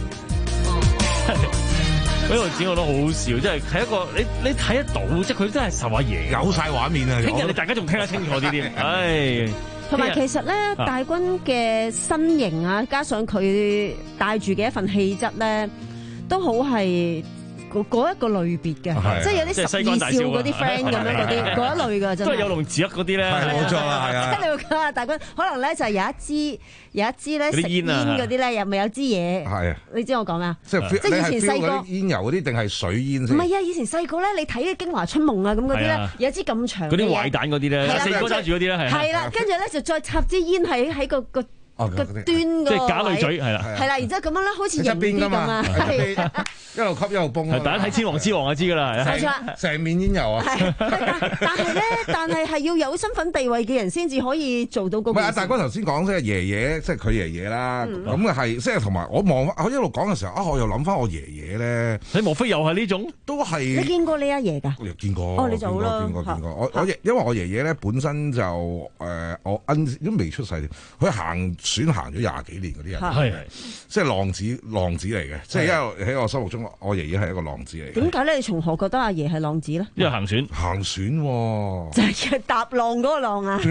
呢個展我都好好笑，即係睇一個你你睇得到，即係佢真係受阿爺有晒畫面啊！ 聽日你大家仲聽得清楚啲添，唉。 同埋其實咧，大軍嘅身形啊，加上佢帶住嘅一份氣質咧，都好係嗰嗰一個類別嘅， 係即係有啲十二少嗰啲 friend 咁樣嗰啲嗰一類㗎，真係都係有龍字噏嗰啲咧， 冇錯啦，係啊。 你會講啊，大軍可能咧就係有一支有一支咧食煙嗰啲咧，又咪有支嘢。 係啊， 你知我講咩啊？ 即係即係以前細個煙油嗰啲定係水煙先？ 唔係啊，以前細個咧，你睇《京華春夢》啊咁嗰啲咧，有一支咁長嗰啲壞蛋嗰啲咧，四哥揸住嗰啲咧係。係啦，跟住咧就再插支煙喺喺個個。 個端個即係假女嘴係啦， 係啦，然之後咁樣咧，好似型啲咁啊， 一路吸一路崩。 大家睇《千王之王》就知㗎啦， 冇錯， 成面煙油啊！ 但係咧，但係係要有身份地位嘅人先至可以做到嗰個。 唔係啊，大哥頭先講即係爺爺，即係佢爺爺啦。咁啊係，即係同埋我望翻，我一路講嘅時候啊，我又諗翻我爺爺咧。 你莫非又係呢種？ 都係。 你見過你阿爺㗎？ 我見過。 哦，你就好啦。 見過見過。我我因為我爺爺咧本身就誒我都未出世，佢行船行咗廿幾年嗰啲人， 係即係浪子浪子嚟嘅，即係因為喺我心目中，我爺爺係一個浪子嚟嘅。 點解咧？你從何覺得阿爺係浪子咧？ 因為行船， 行船喎， 就係搭浪嗰個浪啊！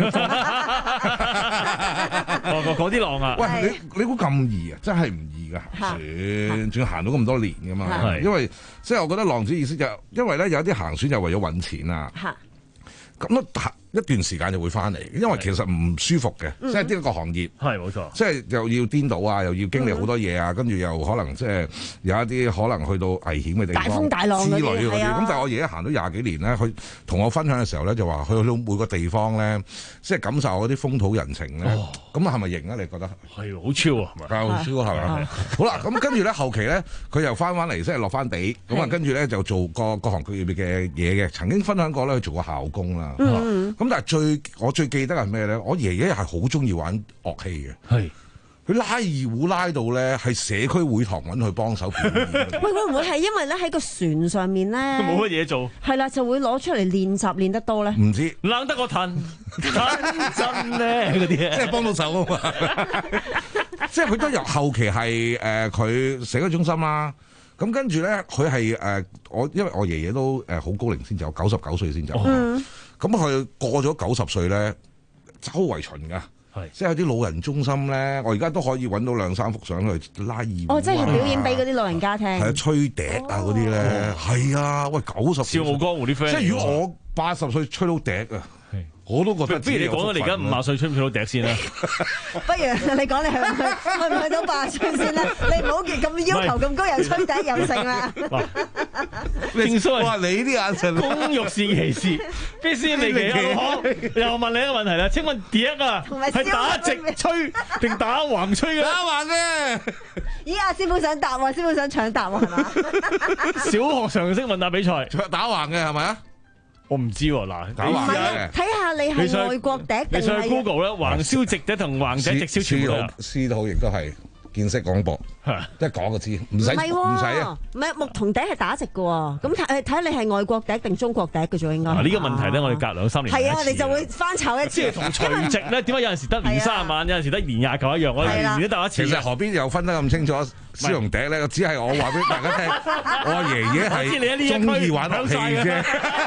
嗰啲浪啊！ 喂，你你估咁易啊？真係唔易㗎，行船仲要行到咁多年㗎嘛？因為即係我覺得浪子意思就係因為咧有啲行船就為咗揾錢啊。咁都一段時間就會翻嚟，因為其實唔舒服嘅，即係呢一個行業係冇錯， 即係又要顛倒啊，又要經歷好多嘢啊，跟住又可能即係有一啲可能去到危險嘅地方， 大風大浪之類嗰啲。 咁但係我爺爺行咗廿幾年咧，佢同我分享嘅時候咧，就話去到每個地方咧，即係感受嗰啲風土人情咧，咁啊係咪型啊？你覺得係好超啊， 係好超係咪？好啦，咁跟住咧後期咧，佢又翻翻嚟，即係落翻地，咁啊跟住咧就做個各行各業嘅嘢嘅。曾經分享過咧，佢做過校工啦。咁但係最我最記得係咩咧？我爺爺係好中意玩樂器嘅， 係佢拉二胡拉到咧，係社區會堂揾佢幫手表演。 喂，會唔會係因為咧喺個船上面咧， 冇乜嘢做， 係啦，就會攞出嚟練習練得多咧？ 唔知冷得個騰騰真咧嗰啲， 即係幫到手啊嘛！即係佢都由後期係誒佢社區中心啦。咁跟住咧，佢係誒我因為我爺爺都誒好高齡先走，九十九歲先走。 嗯咁佢過咗九十歲咧，周圍巡㗎，即係有啲老人中心咧，我而家都可以揾到兩三幅相去拉二胡。 哦，即係表演俾嗰啲老人家聽。 係啊，吹笛啊嗰啲咧，係啊，喂九十。 笑傲江湖啲 friend。即係如果我八十歲吹到笛啊！我都覺得， 不如你講咗你而家五十歲吹唔吹到笛先啦？ 不如你講你去唔去去唔去到八十歲先啦？你唔好咁要求咁高，又吹笛又剩啦。 正所謂， 哇！你啲眼神， 工欲善其事，必先利其器。又問你一個問題啦，請問笛啊，係打直吹定打橫吹嘅？ 打橫嘅。 咦？阿師傅想答喎，師傅想搶答喎，係嘛？ 小學常識問答比賽， 打橫嘅係咪啊？ 我唔知喎，嗱， 打橫嘅， 睇下你係外國笛定係？ 你上去 Google 啦，橫燒直笛同橫笛直燒全部都有。 司徒亦都係見識廣博，一講就知，唔使唔使啊！ 唔係牧童笛係打直嘅喎，咁睇睇下你係外國笛定中國笛嘅啫，應該。 呢個問題咧，我哋隔兩三年係啊，我哋就會翻炒一次。 即係同除夕咧，點解有陣時得年卅晚，有陣時得年廿九一樣？我哋年年都得一次。 其實何邊又分得咁清楚？燒龍笛咧，只係我話俾大家聽，我阿爺爺係中意玩樂器啫。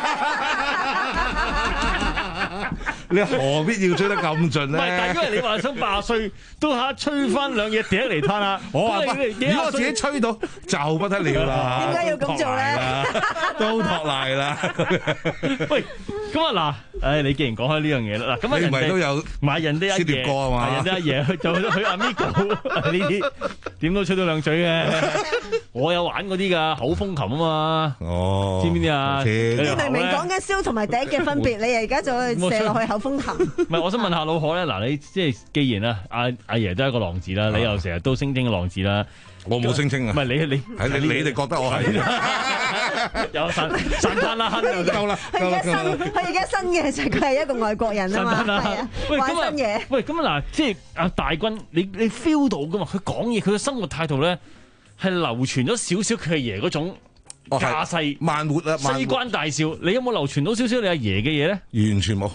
你何必要吹得咁盡咧？ 唔係，但係因為你話想八十歲都嚇吹翻兩嘢笛嚟攤啦。 我話如果我自己吹到就不得了啦。 點解要咁做咧？ 都托賴啦。 喂，咁啊嗱，誒你既然講開呢樣嘢啦，嗱咁啊人哋都有買人哋一嘢過啊嘛， 人哋一嘢去就去 Amigo 呢啲點都吹到兩嘴嘅。我有玩嗰啲㗎，口風琴啊嘛。 哦， 知唔知啊？ 你明明講緊燒同埋笛嘅分別，你而家就射落去口風琴。 唔係，我想問下老何咧，嗱你即係既然啊，阿阿爺都係一個浪子啦，你又成日都聲稱浪子啦， 我冇聲稱啊。 唔係你你係你你哋覺得我係有散散攤啦， 夠啦， 佢而家新佢而家新嘅就係佢係一個外國人啊嘛，係啊，玩新嘢。 喂，咁啊嗱，即係阿大軍，你你 feel 到噶嘛？佢講嘢，佢嘅生活態度咧係流傳咗少少佢阿爺嗰種架勢慢活啊， 西關大少。你有冇流傳到少少你阿爺嘅嘢咧？ 完全冇，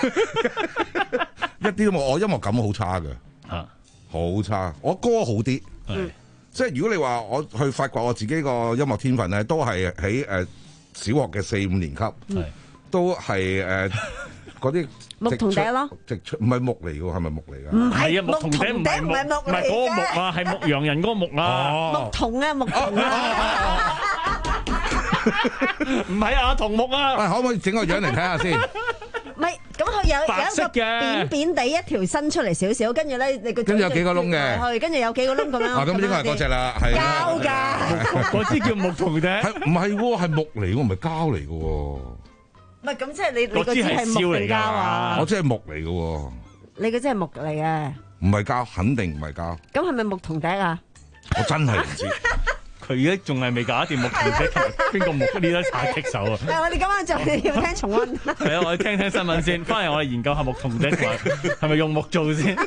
一啲都冇。我音樂感好差嘅， 嚇， 好差。我歌好啲， 係即係如果你話我去發掘我自己個音樂天分咧，都係喺誒小學嘅四五年級，都係誒嗰啲牧童笛咯， 直出唔係木嚟㗎，係咪木嚟㗎？ 唔係啊，牧童笛唔係木，唔係嗰個木啊，係牧羊人嗰個木啊， 牧童啊，牧童啊。 唔係啊，桐木啊！ 喂，可唔可以整個樣嚟睇下先？ 唔係，咁佢有白色有一個嘅扁扁地一條伸出嚟少少，跟住咧你個跟住有幾個窿嘅去，跟住有幾個窿咁樣。 啊，咁應該係嗰隻啦，係啦。 膠㗎， 嗰支叫牧童笛， 係唔係喎？係木嚟喎，唔係膠嚟嘅喎。 唔係咁即係你你嗰支嗰支係係木定膠啊？ 我真係木嚟嘅喎， 你嗰支係木嚟嘅， 唔係膠，肯定唔係膠。 咁係咪牧童笛啊？ 我真係唔知。 佢而家仲係未搞掂牧童笛，邊個牧呢一踩棘手啊？ 但係我哋今晚就係要聽重溫。 係啊，我哋聽聽新聞先，翻嚟我哋研究下牧童笛同埋係咪用木做先。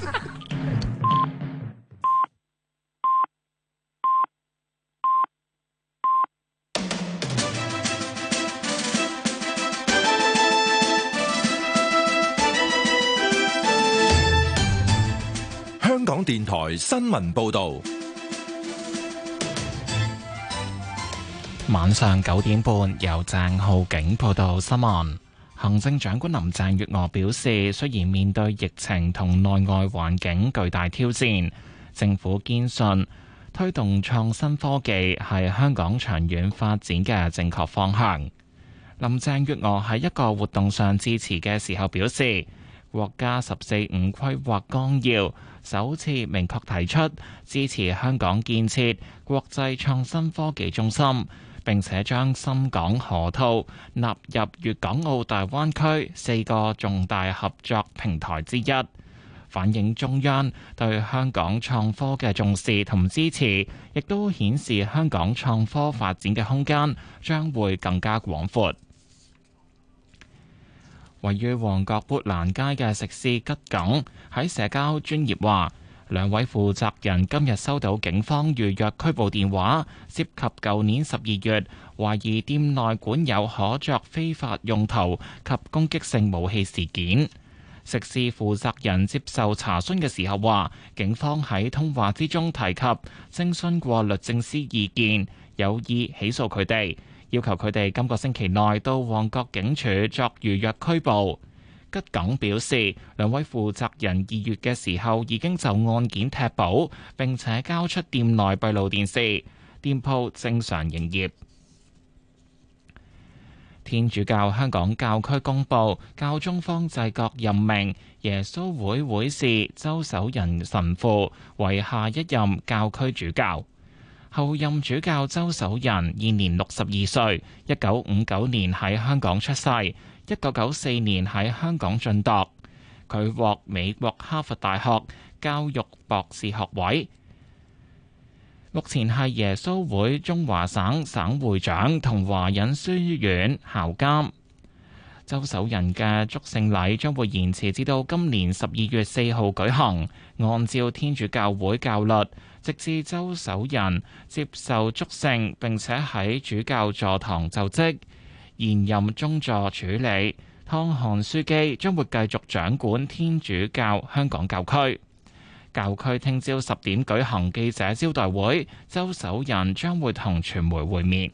香港電台新聞報導。 晚上九點半，由鄭浩景報道新聞。行政長官林鄭月娥表示，雖然面對疫情同內外環境巨大挑戰，政府堅信推動創新科技係香港長遠發展嘅正確方向。林鄭月娥喺一個活動上致辭嘅時候表示，國家十四五規劃綱要首次明確提出支持香港建設國際創新科技中心，並且將深港河套納入粵港澳大灣區四個重大合作平台之一，反映中央對香港創科嘅重視同支持，亦都顯示香港創科發展嘅空間將會更加廣闊。位於旺角砵蘭街嘅食肆桔梗喺社交專頁話，兩位負責人今日收到警方預約拘捕電話，涉及舊年十二月懷疑店內管有可作非法用途及攻擊性武器事件。食肆負責人接受查詢嘅時候話，警方喺通話之中提及徵詢過律政司意見，有意起訴佢哋，要求佢哋今個星期內到旺角警署作預約拘捕。桔梗表示，兩位負責人二月嘅時候已經就案件踢保，並且交出店內閉路電視，店鋪正常營業。天主教香港教區公佈，教宗方濟各任命耶穌會會士周守仁神父為下一任教區主教。後任主教周守仁現年六十二歲，一九五九年喺香港出世，一九九四年喺香港晉鐸。佢獲美國哈佛大學教育博士學位，目前係耶穌會中華省省會長同華仁書院校監。周守仁嘅祝聖禮將會延遲至到今年十二月四號舉行，按照天主教會教律，直至周守仁接受祝聖並且喺主教座堂就職。現任宗座處理湯漢樞機將會繼續掌管天主教香港教區。教區聽朝十點舉行記者招待會，周守仁將會同傳媒會面。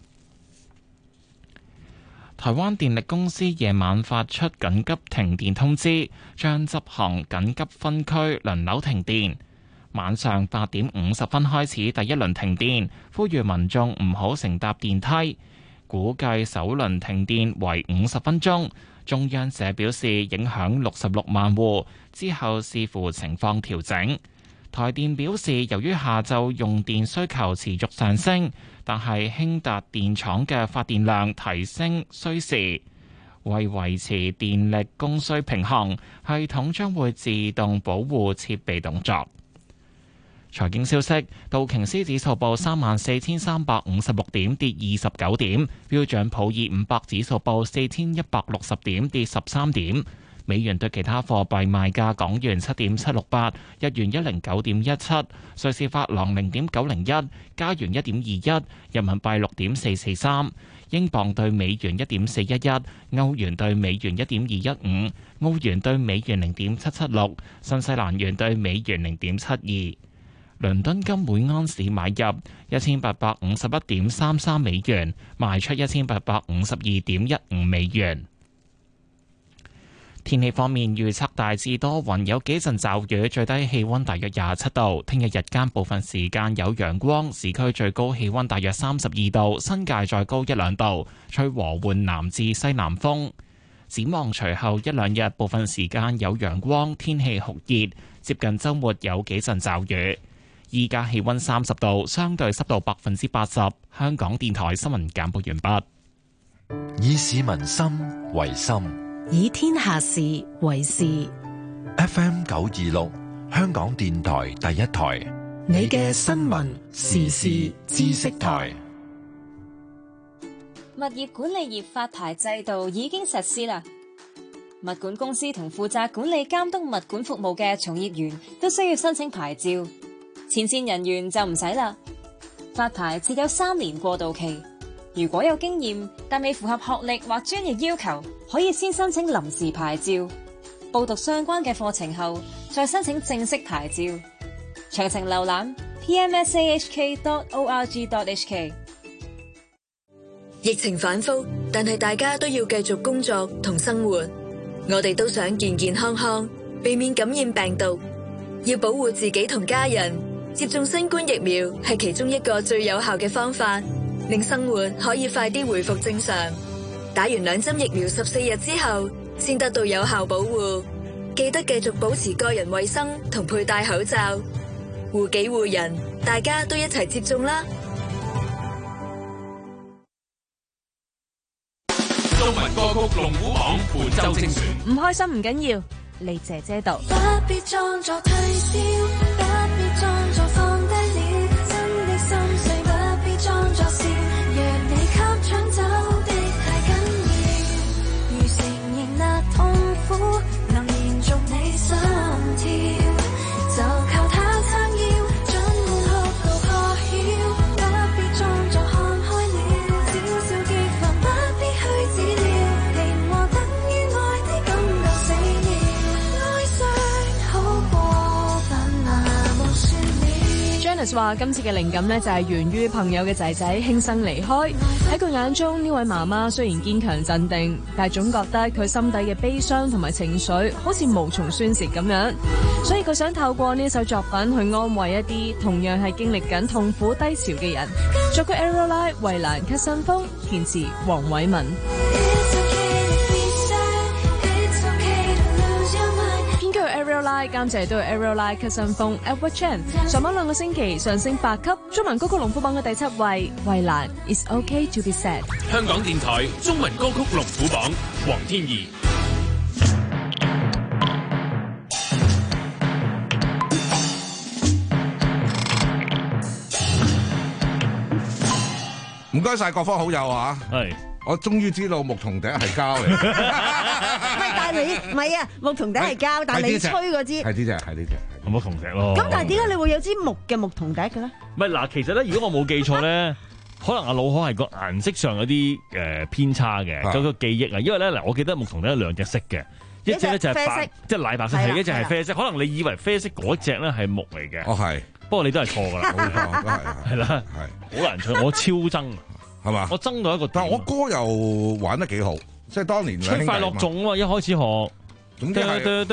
台灣電力公司夜晚發出緊急停電通知，將執行緊急分區輪流停電。晚上八點五十分開始第一輪停電，呼籲民眾唔好乘搭電梯。估計首輪停電為五十分鐘。中央社表示影響六十六萬戶，之後視乎情況調整。台電表示，由於下晝用電需求持續上升，但係興達電廠嘅發電量提升需時，為維持電力供需平衡，系統將會自動保護設備動作。財經消息，道瓊斯指數報三萬四千三百五十六點，跌二十九點；標準普爾五百指數報四千一百六十點，跌十三點。美元對其他貨幣賣價：港元七點七六八，日元一零九點一七，瑞士法郎零點九零一，加元一點二一，人民幣六點四四三，英鎊對美元一點四一一，歐元對美元一點二一五，澳元對美元零點七七六，新西蘭元對美元零點七二。倫敦金每盎司買入一千八百五十一點三三美元，賣出一千八百五十二點一五美元。 天氣方面預測大致多雲，有幾陣驟雨，最低氣溫大約廿七度。聽日日間部分時間有陽光，市區最高氣溫大約三十二度，新界再高一兩度，吹和緩南至西南風。展望隨後一兩日部分時間有陽光，天氣酷熱，接近週末有幾陣驟雨。依家氣溫三十度，相對濕度百分之八十。香港電台新聞簡報完畢。 以市民心為心， 以天下事為事。 F M 九二六，香港電台第一台， 你嘅新聞時事知識台。 物業管理業發牌制度已經實施啦。物管公司同負責管理監督物管服務嘅從業員都需要申請牌照，前線人員就唔使啦。發牌設有三年過渡期，如果有經驗但未符合學歷或專業要求，可以先申請臨時牌照，報讀相關嘅課程後再申請正式牌照。詳情瀏覽 p m s a h k dot org dot h k。 疫情反覆，但係大家都要繼續工作同生活。我哋都想健健康康，避免感染病毒。要保護自己同家人，接種新冠疫苗係其中一個最有效嘅方法，令生活可以快啲回復正常。打完兩針疫苗十四日之後，先得到有效保護。記得繼續保持個人衛生同佩戴口罩，護己護人，大家都一齊接種啦！ 中文歌曲龍虎榜本周精選。 唔開心唔緊要，嚟姐姐度。 不必裝作退燒，不必裝作放低了，真的心碎不必裝作笑，若你給搶走的太緊要，如承認那痛苦能延續你心跳，就靠它撐腰，盡管哭到破曉，不必裝作看開了，少少結婚不必去治療，連和等於愛的感覺死了，哀傷好過分那無算了。 Janice 話今次嘅靈感呢，就係源於朋友嘅仔仔輕生離開，喺佢眼中呢位媽媽雖然堅強鎮定，但係總覺得佢心底嘅悲傷同埋情緒好似無從宣泄咁樣，所以佢想透過呢首作品去安慰一啲同樣係經歷緊痛苦低潮嘅人。作曲 Areola 衛蘭咳信風，填詞黃偉文。編劇 Areola， 監製都係 Areola 咳信風 Edward Chan。上榜兩個星期上升八級，中文歌曲龍虎榜嘅第七位，衛蘭 It's OK to be sad。 香港電台中文歌曲龍虎榜，黃天怡。 唔該晒各方好友啊！ 係， 我終於知道牧童笛係膠嚟。 唔係，但係你唔係啊，牧童笛係膠，但係你吹嗰支係呢隻，係呢隻， 牧童笛咯。 咁但係點解你會有支木嘅牧童笛嘅咧？ 唔係嗱，其實咧，如果我冇記錯咧，可能阿老可係個顏色上有啲誒偏差嘅，嗰個記憶啊。因為咧嗱，我記得牧童笛有兩隻色嘅，一隻咧就係白，即係奶白色，係一隻係啡色。可能你以為啡色嗰隻咧係木嚟嘅。 哦，係。 不過你都係錯㗎啦，冇錯，都係係啦，係好難唱，我超憎， 係嘛？ 我憎到一個， 但係我歌又玩得幾好，即係當年吹快樂頌啊嘛，一開始學。總之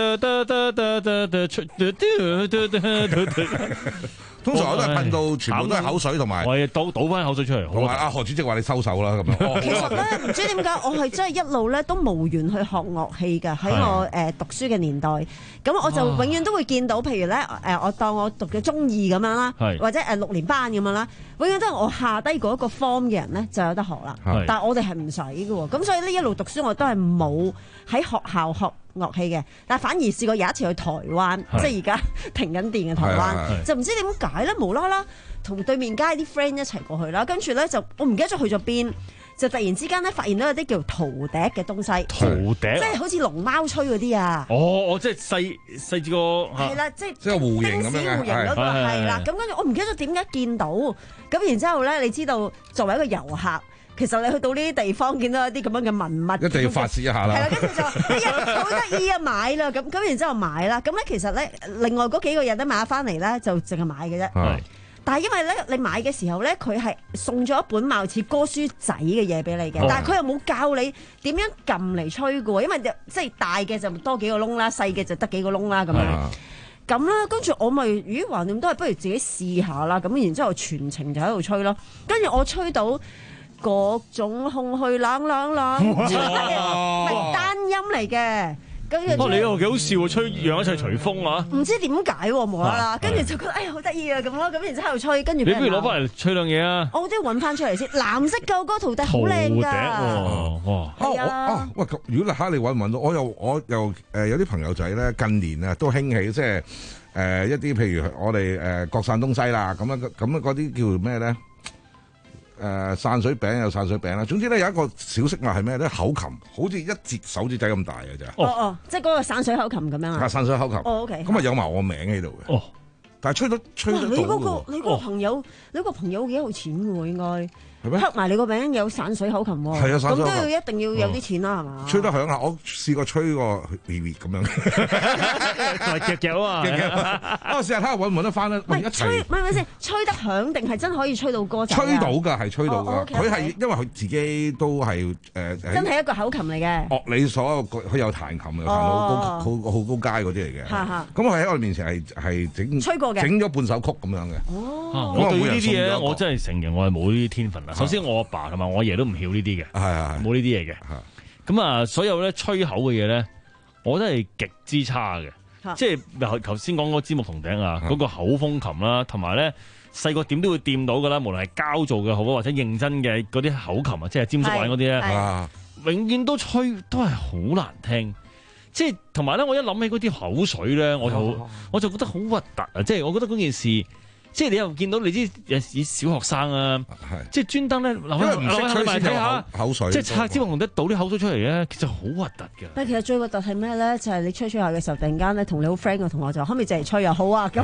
通常我都係噴到全部都係口水同埋， 我倒倒翻口水出嚟。 同埋阿何主席話你收手啦咁樣。 其實咧，唔知點解我係真係一路咧都無緣去學樂器㗎。喺我誒讀書嘅年代，咁我就永遠都會見到，譬如咧誒，我當我讀嘅中二咁樣啦，或者誒六年班咁樣啦，永遠都係我下低嗰一個 form 嘅人咧就有得學啦。但係我哋係唔使嘅喎，咁所以呢一路讀書我都係冇喺學校學樂器嘅，但係反而試過有一次去台灣，即係而家停緊電嘅台灣，就唔知點解咧，無啦啦同對面街啲 friend 一齊過去啦，跟住咧就我唔記得咗去咗邊，就突然之間咧發現到有啲叫陶笛嘅東西， 陶笛， 即係好似龍貓吹嗰啲啊！ 哦，我即係細細至個係啦，即係即係弧形咁樣嘅， 弧形嗰個係啦。咁跟住我唔記得咗點解見到，咁然之後咧，你知道作為一個遊客。其實你去到呢啲地方見到一啲咁樣嘅文物， 一定要發泄一下啦。係啦， 跟住就哎呀好得意啊，買啦咁咁，然之後買啦。咁咧其實咧，另外嗰幾個人咧買翻嚟咧就淨係買嘅啫。 但係因為咧，你買嘅時候咧，佢係送咗一本貌似歌書仔嘅嘢俾你嘅， 哦但係佢又冇教你點樣撳嚟吹嘅喎，因為即係大嘅就多幾個窿啦，細嘅就得幾個窿啦咁樣。咁啦，跟住我咪咦橫掂都係不如自己試下啦，咁然之後全程就喺度吹咯，跟住我吹到各種空虛冷冷冷，係單音嚟嘅。 哦，你又幾好笑喎，吹讓一切隨風啊！ 唔知點解喎，無啦啦，跟住就覺得哎呀好得意啊咁咯，咁然之後喺度吹，跟住你不如攞翻嚟吹兩嘢啊！ 我都要揾翻出嚟先，藍色舊歌徒弟好靚㗎， 哇！ 係啊！ 喂，如果嚇你揾唔揾到，我又我又誒有啲朋友仔咧，近年啊都興起即係誒一啲譬如我哋誒各散東西啦，咁樣咁樣嗰啲叫咩咧？誒散水餅有散水餅啦，總之咧有一個小飾物係咩咧？口琴，好似一節手指仔咁大嘅咋。 哦哦，即係嗰個散水口琴咁樣啊？ 散水口琴。 哦 OK。 咁啊有埋我名喺度嘅。哦。但係吹得吹得到你嗰個你嗰個朋友，你嗰個朋友幾有錢嘅喎應該。 係咩？ 刻埋你個名有散水口琴喎。 係啊，散水口琴。 咁都要一定要有啲錢啦，係嘛？ 吹得響下，我試過吹過 B B 咁樣。 係夾夾啊！ 啊，試下睇下揾唔揾得翻咧。 喂，吹，唔係唔係先，吹得響定係真可以吹到歌仔？ 吹到㗎，係吹到㗎。佢係因為佢自己都係誒。 真係一個口琴嚟嘅。 樂理所有佢有彈琴，又彈到好高好好高階嗰啲嚟嘅。咁佢喺我哋面前係係整吹過嘅， 整咗半首曲咁樣嘅。 哦，我對呢啲嘢我真係承認我係冇呢啲天分啦。首先我阿爸同埋我阿爺都唔曉呢啲嘅， 係係冇呢啲嘢嘅。咁啊，所有咧吹口嘅嘢咧，我都係極之差嘅。即係頭先講嗰個枝木同頂啊，嗰個口風琴啦，同埋咧細個點都會掂到噶啦，無論係膠做嘅好或者認真嘅嗰啲口琴啊，即係尖叔玩嗰啲咧，永遠都吹都係好難聽。即係同埋咧，我一諗起嗰啲口水咧，我就我就覺得好核突啊！即係我覺得嗰件事。即係你又見到你啲有時小學生啊，即係專登咧留喺留喺埋睇下口水， 即係拆支紅紅得倒啲口水出嚟咧，其實好核突嘅。 但係其實最核突係咩咧？就係你吹吹下嘅時候，突然間咧同你好 friend 嘅同學就可唔可以淨係吹又好啊咁。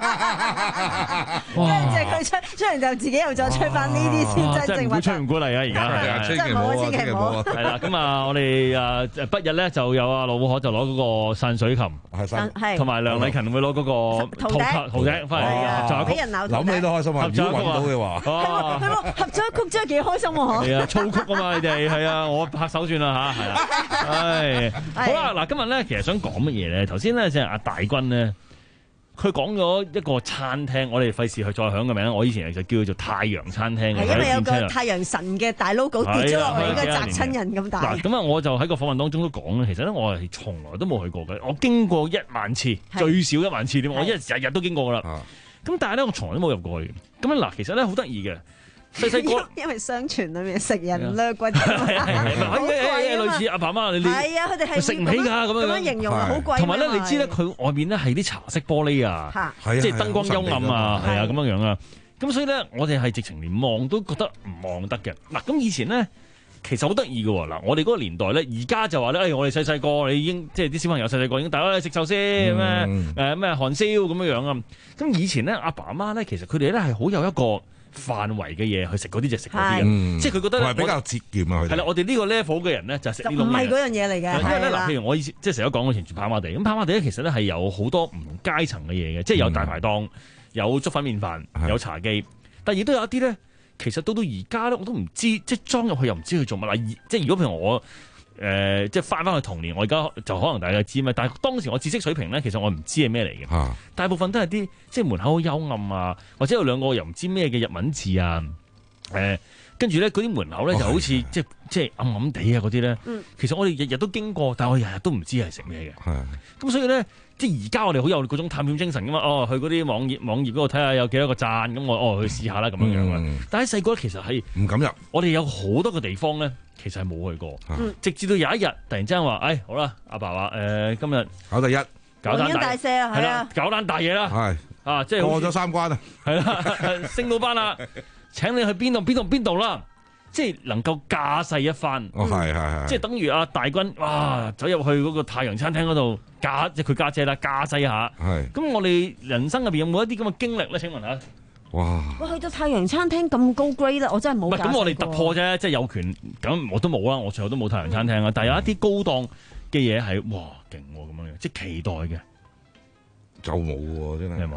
跟住即係佢吹吹完就自己又再吹翻呢啲先真正核突。 真係唔鼓吹唔鼓勵啊！而家係啊， 真係冇啊，千祈唔好。 係啦，咁啊，我哋啊畢日咧就有啊盧寶可就攞嗰個散水琴，同埋梁禮勤會攞嗰個陶陶笛翻嚟合作。 諗你都開心啊！如果揾到嘅話， 係喎，合咗一曲真係幾開心喎！ 係啊，粗曲啊嘛，你哋係啊，我拍手算啦嚇，係啊，唉，好啦，嗱，今日咧其實想講乜嘢咧？頭先咧即係阿大軍咧，佢講咗一個餐廳，我哋費事去再響個名，我以前就叫做太陽餐廳嘅， 係因為有個太陽神嘅大 logo 跌咗落嚟，應該砸親人咁大。 嗱，咁啊，我就喺個訪問當中都講咧，其實咧我係從來都冇去過嘅，我經過一萬次，最少一萬次添，我一日日都經過噶啦。咁但係咧，我從來都冇入過去嘅。咁嗱，其實咧好得意嘅，細細個因為相傳裏面食人掠骨，係類似阿爸媽你係啊，佢哋係食唔起㗎咁樣咁樣形容好貴。 同埋咧，你知咧佢外面咧係啲茶色玻璃啊，即係燈光幽暗啊，係啊咁樣樣啊。咁所以咧，我哋係直情連望都覺得唔望得嘅。嗱，咁以前咧。其實好得意嘅喎，嗱，我哋嗰個年代咧，而家就話咧，誒，我哋細細個，你已經即係啲小朋友細細個已經大家食壽司咩誒咩韓燒咁樣樣啊。咁以前咧，阿爸阿媽咧，其實佢哋咧係好有一個範圍嘅嘢去食嗰啲就食嗰啲嘅，即係佢覺得咧比較節儉啊。 係啦，我哋呢個 level 嘅人咧就食呢種嘢。 唔係嗰樣嘢嚟嘅。 因為咧嗱，譬如我以前即係成日都講，我以前住跑馬地，咁跑馬地咧其實咧係有好多唔同階層嘅嘢嘅，即係有大排檔、有粥粉麵飯、有茶記，但係亦都有一啲咧。其實到到而家咧，我都唔知，即係裝入去又唔知佢做乜。嗱，即係如果譬如我誒、呃，即係翻翻去童年，我而家就可能大家知咩。但係當時我知識水平咧，其實我唔知係咩嚟嘅。啊、大部分都係啲即係門口好幽暗啊，或者有兩個又唔知咩嘅日文字啊。誒、呃，跟住咧嗰啲門口咧就好似、哦、即係即係暗暗地啊嗰啲咧。嗯、其實我哋日日都經過，但係我日日都唔知係食咩嘅。咁所以咧。即係而家我哋好有嗰種探險精神噶嘛，哦，去嗰啲網頁網頁嗰度睇下有幾多個讚，咁我哦去試下啦咁樣樣啊。嗯、但係細個其實係唔敢入，我哋有好多個地方咧，其實係冇去過。嗯、直至到有一日突然之間話，誒、哎、好啦，阿爸話誒、呃、今日搞第一， 搞單大， 大赦啊，係啦，搞單大嘢啦， 係啊，即係過咗三關啊， 係啦，升到班啦，請你去邊度邊度邊度啦。即係能夠架勢一番， 哦係係係， 即係等於阿大軍哇走入去嗰個太陽餐廳嗰度架，即係佢家姐啦，架勢一下。係咁，我哋人生入邊有冇一啲咁嘅經歷咧？請問下。 哇！ 我去到太陽餐廳咁高 grade 啦，我真係冇。 咁，我哋突破啫，即係有權咁，我都冇啦，我最後都冇太陽餐廳啊。但係有一啲高檔嘅嘢係哇勁咁樣嘅，即係期待嘅， 就冇喎真係。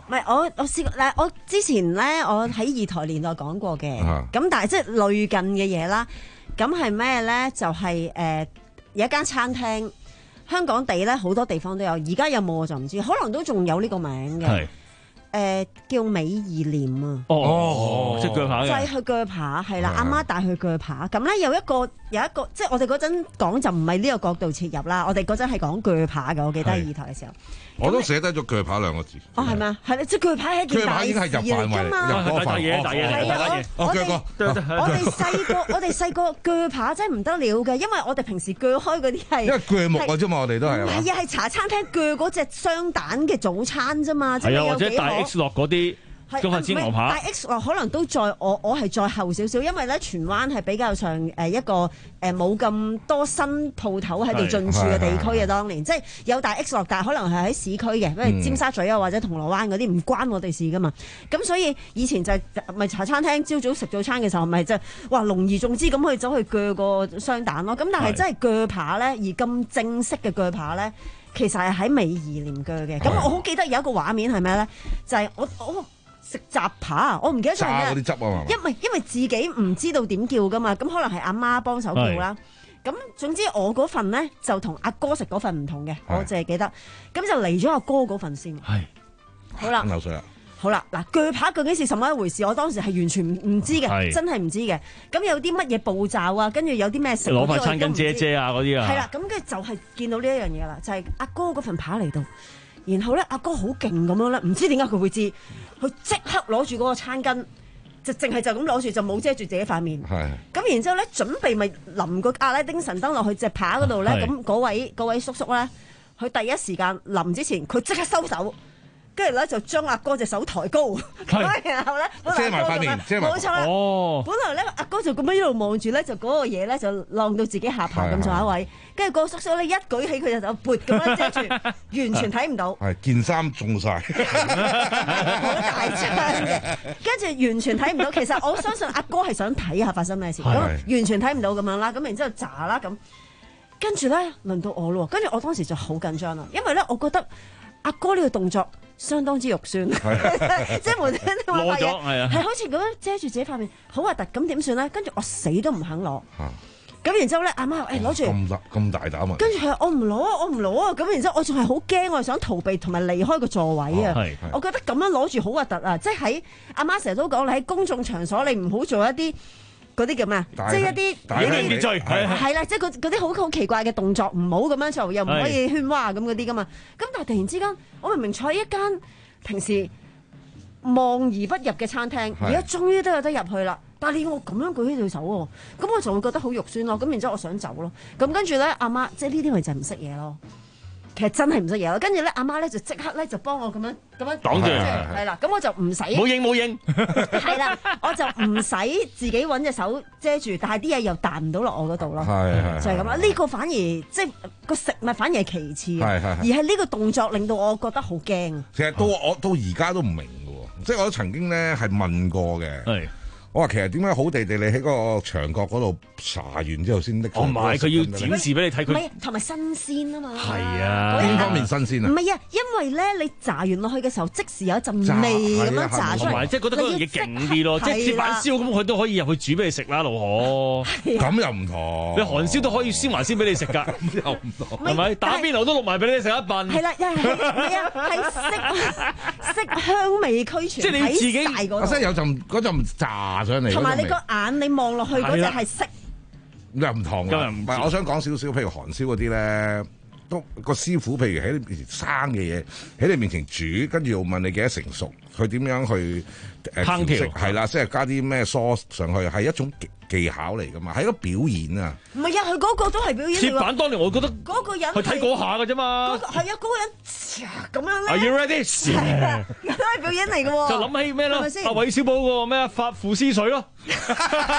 唔係我我試過嗱，我之前咧我喺二台年代講過嘅，咁、 啊、 但係即係類近嘅嘢啦。咁係咩咧？就係、是、誒、呃、有一間餐廳，香港地咧好多地方都有，而家有冇我就唔知，可能都仲有呢個名嘅。誒、呃、叫美怡廉啊！ 哦，即係鋸扒嘅， 就係去鋸扒，係啦， 係阿媽帶去鋸扒。咁咧有一個有一個，即係我哋嗰陣講就唔係呢個角度切入啦。我哋嗰陣係講鋸扒嘅，我記得喺二台嘅時候。 我都寫低咗鋸扒兩個字。 哦，係咪啊？係啦，即係鋸扒係一件大事嚟㗎嘛。 入嗰份嘢，大嘢，大嘢。 我哋我哋細個，我哋細個鋸扒真係唔得了嘅，因為我哋平時鋸開嗰啲係因為鋸木嘅啫嘛，我哋都係。 唔係啊，係茶餐廳鋸嗰隻雙蛋嘅早餐啫嘛，即係有幾好。 X 落嗰啲中發煎牛扒， 但 X 落可能都再我我係再後少少，因為咧荃灣係比較上誒一個誒冇咁多新鋪頭喺度進駐嘅地區嘅當年，即係有大 X 落，但係可能係喺市區嘅，因為尖沙咀啊或者銅鑼灣嗰啲唔關我哋事噶嘛。咁所以以前就係咪茶餐廳朝早食早餐嘅時候，咪就哇隆而重之咁去走去鋸個雙蛋咯。咁但係真係鋸扒咧，而咁正式嘅鋸扒咧，其實係喺美怡廉鋸嘅。咁我好記得有一個畫面係咩咧？就係、是、我我。食雜扒啊！我唔記得咗係咩。 炸嗰啲汁啊嘛。 因為因為自己唔知道點叫噶嘛，咁可能係阿媽幫手叫啦。咁總之我嗰份咧就同阿哥食嗰份唔同嘅，我淨係記得。咁就嚟咗阿哥嗰份先。係。好啦。 流水啦。 好啦，嗱鋸扒究竟係什麼一回事？我當時係完全唔唔知嘅，真係唔知嘅。咁有啲乜嘢步驟啊？跟住有啲咩食？ 攞塊餐巾遮遮啊嗰啲啊。 係啦，咁跟住就係見到呢一樣嘢啦，就係、是、阿哥嗰份扒嚟到。然後咧，阿哥好勁咁樣咧，唔知點解佢會知，佢即刻攞住嗰個餐巾，就淨係就咁攞住，就冇遮住自己塊面。係。咁然之後咧，準備咪淋個阿拉丁神燈落去隻扒嗰度咧，咁嗰位嗰位叔叔咧，佢第一時間淋之前，佢即刻收手。跟住咧就將阿哥隻手抬高，然後咧遮埋塊面，遮埋。冇錯啦。哦。本來咧阿哥就咁樣一路望住咧，就嗰個嘢咧就晾到自己下巴咁上一位。跟住個叔叔咧一舉起佢隻手，撥咁樣遮住，完全睇唔到。 係件衫中晒， 好大張嘅。跟住完全睇唔到。其實我相信阿哥係想睇下發生咩事，咁完全睇唔到咁樣啦。咁然之後炸啦咁，跟住咧輪到我咯。跟住我當時就好緊張啦，因為咧我覺得阿哥呢個動作相當之肉酸，即係無端端攞嘢，係好似咁樣遮住自己塊面，好核突。咁點算咧？跟住我死都唔肯攞。咁然之後咧，阿媽誒攞住咁大咁大膽啊！ 跟住佢話我唔攞啊，我唔攞啊！咁然之後我仲係好驚，我係想逃避同埋離開個座位啊！我覺得咁樣攞住好核突啊！即係喺阿媽成日都講，你喺公眾場所你唔好做一啲嗰啲叫咩啊？即係一啲擾亂秩序係啦，即係嗰啲好好奇怪嘅動作，唔好咁樣做，又唔可以喧嘩咁嗰啲噶嘛。咁但係突然之間，我明明坐喺一間平時望而不入嘅餐廳，而家終於都有得入去啦。但係你要我咁樣舉起對手喎，咁我就會覺得好肉酸咯。咁然之後我想走咯。咁跟住咧，阿媽即係呢啲咪就係唔識嘢咯。其實真係唔識嘢咯。跟住咧，阿媽咧就即刻咧就幫我咁樣咁樣擋住，係啦。咁我就唔使冇應冇應， 係啦，我就唔使自己揾隻手遮住，但係啲嘢又彈唔到落我嗰度咯。係就係咁啦。呢個反而即係個食物反而係其次，而係呢個動作令到我覺得好驚。 其實到我到而家都唔明嘅喎，即係我都曾經咧係問過嘅。我話其實點解好地地你喺嗰個牆角嗰度搽完之後先拎？ 我唔係佢要展示俾你睇，佢唔係同埋新鮮啊嘛。 係啊，邊方面新鮮啊？ 唔係啊，因為咧你炸完落去嘅時候，即時有一陣味咁樣炸出嚟， 同埋即係覺得嗰樣嘢勁啲咯。即係鐵板燒咁，佢都可以入去煮俾你食啦，老何。 咁又唔同。 你韓燒都可以燒埋先俾你食㗎，咁又唔同。係咪打邊爐都淥埋俾你食一份？係啦，係係啊，係色色香味俱全。 即係你自己，我真係有陣嗰陣炸。 同埋你個眼，你望落去嗰隻係色， 又唔同嘅。唔係，我想講少少，譬如韓燒嗰啲咧，都個師傅譬如喺你面前生嘅嘢，喺你面前煮，跟住又問你幾多成熟，佢點樣去誒烹調， 係啦，即係加啲咩 sauce 上去，係一種技巧嚟噶嘛，係一個表演啊！ 唔係啊，佢嗰個都係表演。 鐵板當年我覺得嗰個人去睇嗰下嘅啫嘛。 嗰個係啊，嗰個人咁樣咧。 Are you ready？ 係啊，都係表演嚟嘅喎。 就諗起咩咯？阿韋小寶個咩啊？發父絲水咯。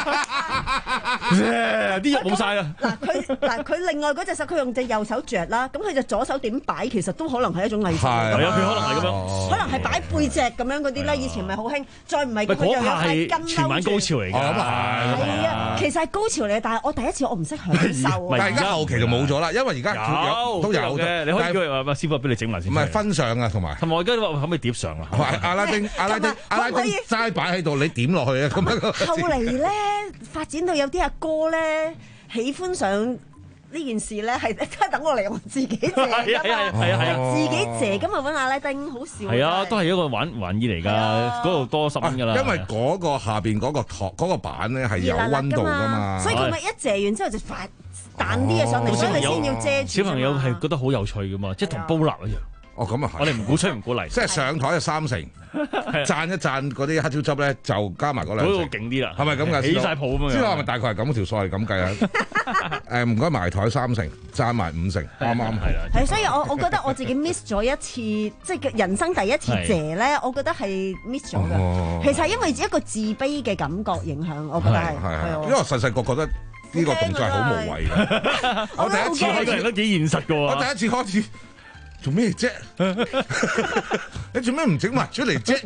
啲肉冇晒啦。 嗱佢嗱佢另外嗰隻手佢用隻右手着啦，咁佢就左手點擺其實都可能係一種藝術。 係啊，佢可能係咁樣， 可能係擺背脊咁樣嗰啲咧，以前咪好興，再唔係佢就有塊巾全晚高潮嚟㗎。 係啊，其實係高潮嚟嘅，但係我第一次我唔識享受。 但係而家後期就冇咗啦，因為而家有都有嘅，你可以叫佢話師傅俾你整埋先。 唔係分上啊，同埋同埋我而家話可唔可以碟上啊？ 阿拉丁阿拉丁阿拉丁齋擺喺度，你點落去啊？咁樣。 後嚟咧發展到有啲阿哥咧喜歡上呢件事咧，係等我嚟我自己借㗎嘛， 係啊係啊係啊， 自己借咁啊揾阿拉丁，好笑。 係啊，都係一個玩玩意嚟㗎，嗰度多十蚊㗎啦。 因為嗰個下邊嗰個托嗰個板咧係有溫度㗎嘛， 所以佢咪一借完之後就發彈啲嘢上嚟，所以你先要遮住。 小朋友係覺得好有趣㗎嘛，即係同煲蠟一樣。 哦，咁啊係。 我哋唔鼓吹唔鼓勵， 即係上台就三成，讚一讚嗰啲黑椒汁咧，就加埋嗰兩成。 嗰個勁啲啦， 係咪咁㗎？ 起晒泡咁樣。 知道係咪大概係咁條數係咁計啊？誒唔該埋台三成，讚埋五成，啱啱係啦。 係，所以我我覺得我自己 miss 咗一次，即係人生第一次謝咧，我覺得係 miss 咗嘅。其實係因為一個自卑嘅感覺影響，我覺得係。係因為細細個覺得呢個動作係好無謂嘅。我第一次開始都幾現實㗎喎。 我第一次開始。做咩啫？你做咩唔整埋出嚟啫？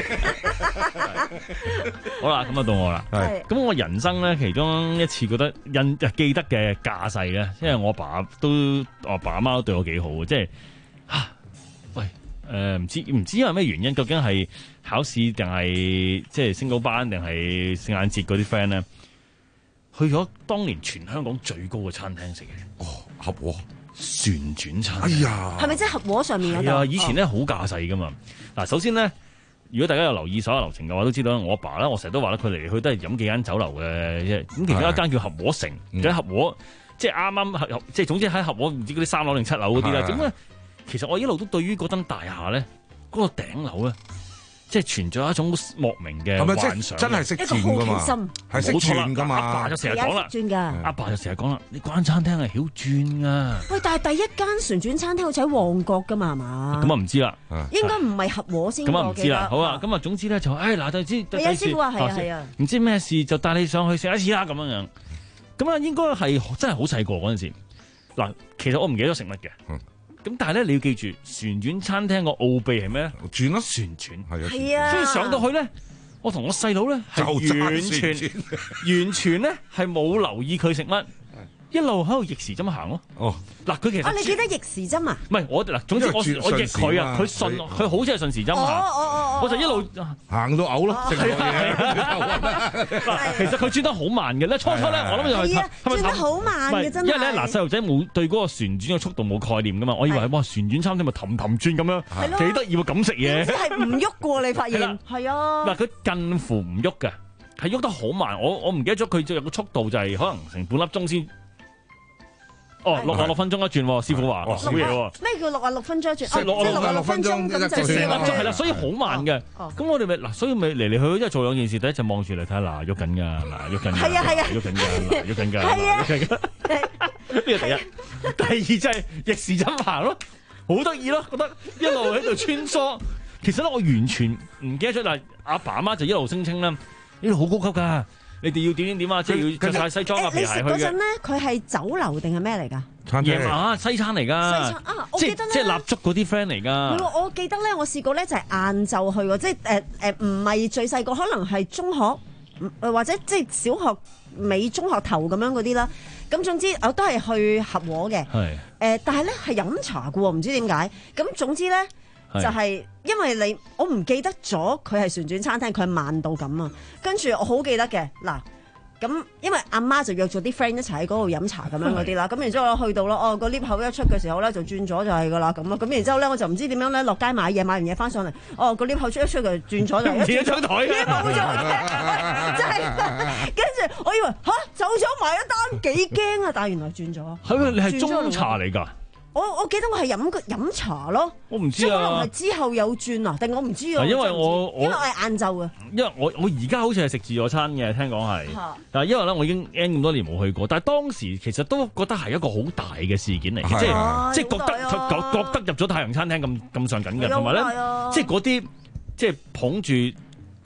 好啦，咁啊到我啦。係咁，我人生咧其中一次覺得印記得嘅架勢咧，因為我爸都我爸阿媽都對我幾好嘅，即係嚇喂誒唔知唔知因為咩原因，究竟係考試定係即係升高班定係聖誕節嗰啲 friend 咧，去咗當年全香港最高嘅餐廳食嘢。 哦，合和。 旋轉餐， 哎呀， 係咪即係合和上面嗰度？ 係啊，以前咧好架勢噶嘛。嗱，首先咧，如果大家有留意所有流程嘅話，都知道我阿爸咧，我成日都話咧，佢嚟嚟去都係飲幾間酒樓嘅啫。咁其中一間叫合和城，而家合和即係啱啱合，即係總之喺合和唔知嗰啲三樓定七樓嗰啲啦。咁咧，其實我一路都對於嗰棟大廈咧，嗰個頂樓咧，即係存在一種莫名嘅幻想， 真係識轉㗎嘛，係識轉㗎嘛。 阿爸就成日講啦， 轉㗎。 阿爸就成日講啦，你關餐廳係曉轉㗎。 喂，但係第一間旋轉餐廳好似喺旺角㗎嘛，係嘛？ 咁啊唔知啦， 應該唔係合和先。 咁啊唔知啦。好啊，咁啊總之咧就，誒嗱就知。 係啊，師傅話係啊係啊。 唔知咩事就帶你上去食一次啦咁樣樣。咁啊應該係真係好細個嗰陣時。嗱，其實我唔記得咗食乜嘅。咁但係咧，你要記住旋轉餐廳個奧秘係咩咧？ 轉咯， 旋轉係啊， 係啊。 所以上到去咧，我同我細佬咧係完全完全咧係冇留意佢食乜，一路喺度逆時針行咯。 哦， 嗱，佢其實啊，你記得逆時針啊？ 唔係我嗱，總之我我逆佢啊，佢順佢好似係順時針行，我就一路行到嘔咯。 其實佢轉得好慢嘅咧，初初咧我諗就係轉得好慢嘅真係。 因為咧嗱，細路仔冇對嗰個旋轉嘅速度冇概念噶嘛，我以為哇旋轉餐廳咪氹氹轉咁樣，幾得意喎咁食嘢。 即係唔喐過你發現係啊。 嗱，佢近乎唔喐嘅，係喐得好慢。我我唔記得咗佢就有個速度就係可能成半粒鐘先。哦，六啊六分鐘一轉，師傅話好嘢喎。 咩叫六啊六分鐘一轉？即係六啊六分鐘咁就成粒鐘係啦，所以好慢嘅。咁我哋咪嗱，所以咪嚟嚟去去，即係做兩件事。第一就望住嚟睇下嗱，喐緊㗎，嗱喐緊㗎， 係啊係啊， 喐緊㗎，喐緊㗎，喐緊㗎。呢個第一，第二就係逆時針行咯，好得意咯，覺得一路喺度穿梭。其實咧，我完全唔記得咗，但係阿爸阿媽就一路聲稱咧，呢度好高級㗎。你哋要點點點啊！即係要着晒西裝啊、皮鞋去嘅。你食嗰陣咧， 佢係酒樓定係咩嚟㗎？ 餐廳啊，西餐嚟㗎。 西餐啊，我記得咧， 即係蠟燭嗰啲 friend 嚟㗎。 我記得咧，我試過咧就係晏晝去喎，即係誒誒，唔係最細個，可能係中學，或者即係小學尾、中學頭咁樣嗰啲啦。咁總之我都係去合和嘅。係。誒，但係咧係飲茶㗎喎，唔知點解。咁總之咧。就係因為你我唔記得咗佢係旋轉餐廳，佢係慢到咁啊！跟住我好記得嘅嗱，咁因為阿媽就約咗啲 friend 一齊喺嗰度飲茶咁樣嗰啲啦，咁然之後我去到咯，哦個 lift 口一出嘅時候咧就轉咗就係噶啦咁咯，咁然之後咧我就唔知點樣咧落街買嘢，買完嘢翻上嚟，哦個 lift 口出一出就轉咗就唔見咗張台嘅， 冇咗，真係跟住我以為吓走咗埋一單幾驚啊，但係原來轉咗。 係咪你係中茶嚟㗎？ 我我記得我係飲飲茶咯， 我唔知啊， 可能係之後有轉啊，定我唔知啊。 因為我我因為我係晏晝嘅， 因為我我而家好似係食自助餐嘅，聽講係，但係因為咧我已經 N 咁多年冇去過，但係當時其實都覺得係一個好大嘅事件嚟嘅，即係即係覺得覺得入咗太陽餐廳咁咁上緊嘅，同埋咧即係嗰啲即係捧住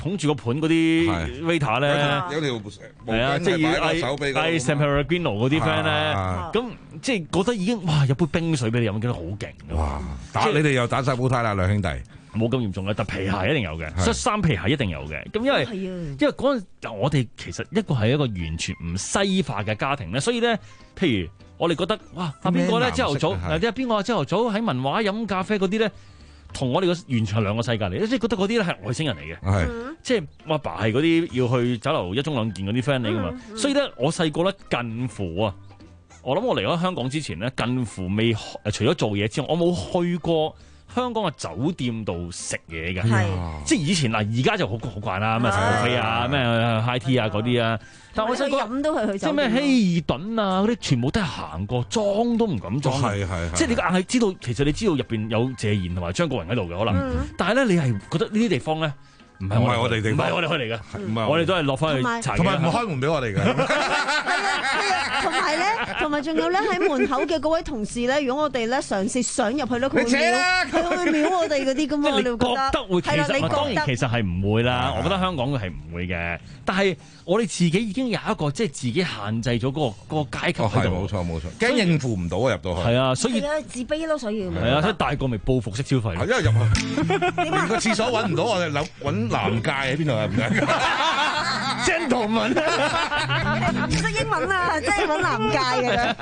捧住個盤嗰啲 waiter 咧， 有條係啊，即係要嗌嗌 San Pellegrino 嗰啲 friend 咧，咁即係覺得已經哇有杯冰水俾你飲，覺得好勁。 哇！打你哋又打晒煲呔啦，兩兄弟。 冇咁嚴重嘅，但皮鞋一定有嘅，恤衫皮鞋一定有嘅。咁因為因為嗰陣我哋其實一個係一個完全唔西化嘅家庭咧，所以咧，譬如我哋覺得哇，啊邊個咧朝頭早，或者邊個朝頭早喺文華飲咖啡嗰啲咧，同我哋個完全係兩個世界嚟，即係覺得嗰啲咧係外星人嚟嘅， 係即係我阿爸係嗰啲要去酒樓一盅兩件嗰啲 friend 嚟噶嘛，所以咧我細個咧近乎啊，我諗我嚟咗香港之前咧，近乎未除咗做嘢之外，我冇去過香港嘅酒店度食嘢嘅，即係以前嗱，而家就好好慣啦，咩食咖啡啊，咩 high tea 啊嗰啲啊。但我細個飲都係去酒店， 即係咩希爾頓啊嗰啲，全部都係行過，裝都唔敢裝。 係係即係你硬係知道，其實你知道入邊有謝賢同埋張國榮喺度嘅可能，嗯、但係咧你係覺得呢啲地方咧。唔係我哋地方，唔係我哋去嚟嘅，唔係我哋都係落翻去查， 同埋唔開門俾我哋嘅。 同埋咧，同埋仲有咧喺門口嘅嗰位同事咧，如果我哋咧嘗試想入去咧，佢會秒，佢會秒我哋嗰啲咁嘛。你覺得會？其實當然其實係唔會啦。我覺得香港嘅係唔會嘅，但係我哋自己已經有一個即係自己限制咗嗰個嗰個階級喺度。 冇錯冇錯，驚應付唔到啊！入到去係啊，所以自卑咯，所以係啊，所以大個咪報復式消費。 因為入去連個廁所揾唔到，我哋諗揾男界喺邊度啊？唔該，gentleman， 唔識英文啊，即係揾男界嘅啫。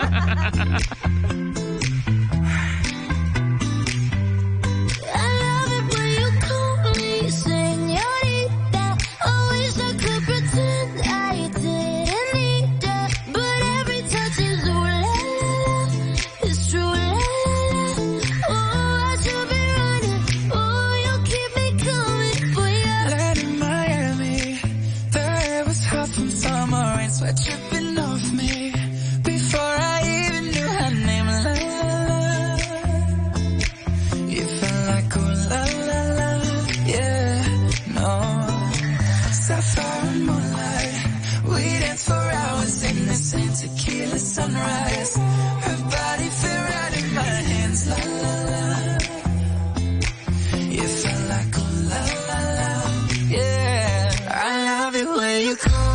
Tripping off me before I even knew her name. La la la, you felt like oh la la la, yeah, no. Sapphire moonlight, we danced for hours in the same tequila sunrise. Her body fit right in my hands. La la la, you felt like oh la la la, yeah. I love it when you call.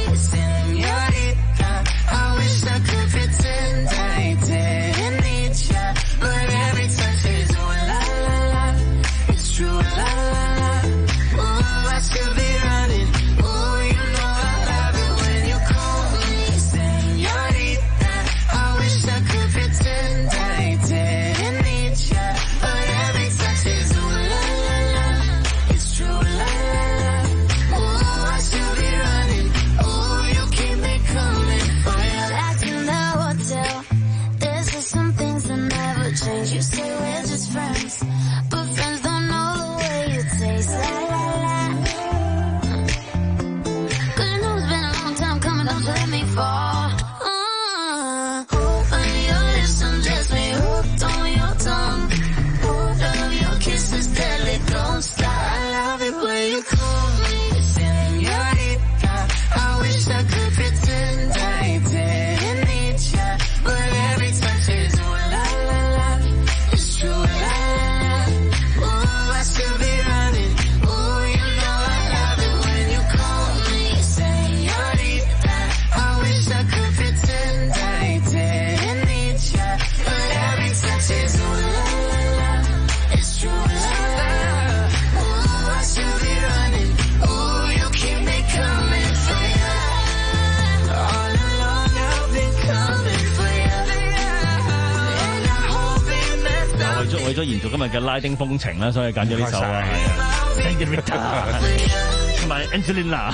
為咗延續今日嘅拉丁風情啦，所以揀咗呢首啊，係啊，同埋 Angelina。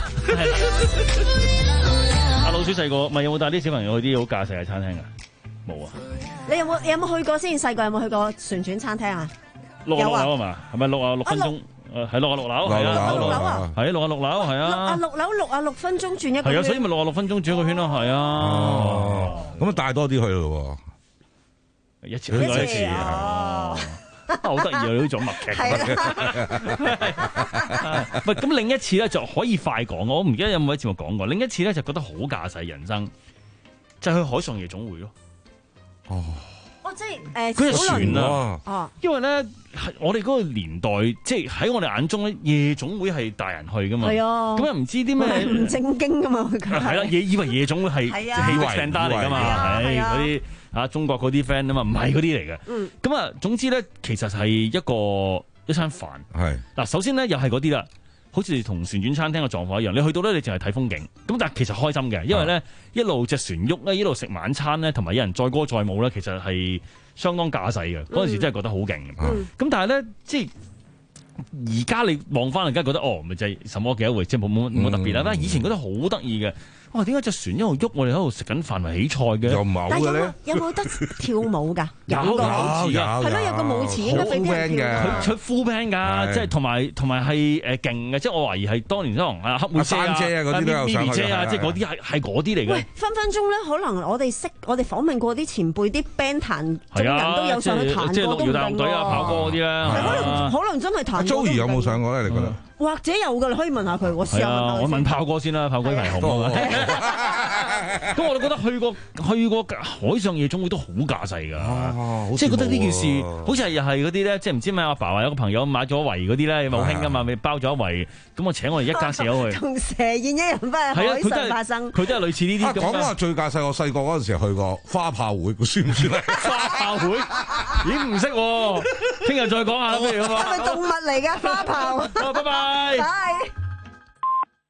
阿老鼠細個咪有冇帶啲小朋友去啲好架勢嘅餐廳啊？冇啊！ 你有冇有冇去過先？細個有冇去過旋轉餐廳啊？ 六啊六樓啊嘛，係咪六啊六分鐘？誒係六啊六樓，係啊，六啊係六啊六樓，係啊。六啊六樓六啊六分鐘轉一個圈。 係啊，所以咪六啊六分鐘轉一個圈咯，係啊。 咁啊帶多啲去咯喎。 一次去過一次，哦，好得意啊！呢種默劇。喂，咁另一次咧就可以快講，我唔記得有冇喺節目講過。另一次咧就覺得好駕駛人生，就去海上夜總會咯。 哦， 哦， 即係誒佢係小輪船啊， 哦， 因為咧係我哋嗰個年代，即係喺我哋眼中咧，夜總會係大人去噶嘛。 係啊， 咁又唔知啲咩唔正經噶嘛，佢係啦，夜以為夜總會係係啊氣力 stand 嚟噶嘛，係嗰啲啊中國嗰啲 friend 啊嘛，唔係嗰啲嚟嘅。 嗯， 咁啊，總之咧，其實係一個一餐飯。 係嗱，首先咧又係嗰啲啦。好似同旋轉餐廳嘅狀況一樣，你去到咧，你淨係睇風景，咁但係其實開心嘅，因為咧一路隻船喐咧，一路食晚餐咧，同埋有人載歌載舞咧，其實係相當架勢嘅。嗰陣時真係覺得好勁。咁、嗯、但係咧，即係而家你望翻嚟，梗係覺得哦，咪就係什麼幾多回，即係冇冇冇特別啦。但係以前覺得好得意嘅。哇！點解隻船一路喐，我哋喺度食緊飯埋起菜嘅？ 又冇嘅咧？ 有冇得跳舞㗎？ 有有有， 係咯，有個舞池應該俾啲人跳。 佢佢 full band 㗎，即係同埋同埋係誒勁嘅，即係我懷疑係當年可能啊黑妹姐啊、 姐啊嗰啲都有上去姐啊，即係嗰啲係係嗰啲嚟嘅。 喂，分分鐘咧，可能我哋識我哋訪問過啲前輩，啲 band 彈中人都有上去彈過都唔定喎。 即係綠搖隊啊、跑歌嗰啲咧， 可能可能真係彈。 阿 Joey 有冇上過咧？你覺得？ 或者有㗎，你可以問下佢。我試下問下。 我問炮哥先啦，炮哥係紅啊。咁我哋覺得去過去過海上夜總會都好架勢㗎，即係覺得呢件事好似係又係嗰啲咧，即係唔知咩阿爸話有個朋友買咗圍嗰啲咧，咪好興㗎嘛，咪包咗一圍，咁我請我哋一家四口去， 同蛇宴一樣不係海上發生， 佢都係類似呢啲咁。 講話最架勢，我細個嗰陣時去過花炮會，算唔算咧？ 花炮會咦唔識喎，聽日再講下啦，不如咁啊。 係咪動物嚟㗎花炮？ 好，拜拜。 拜。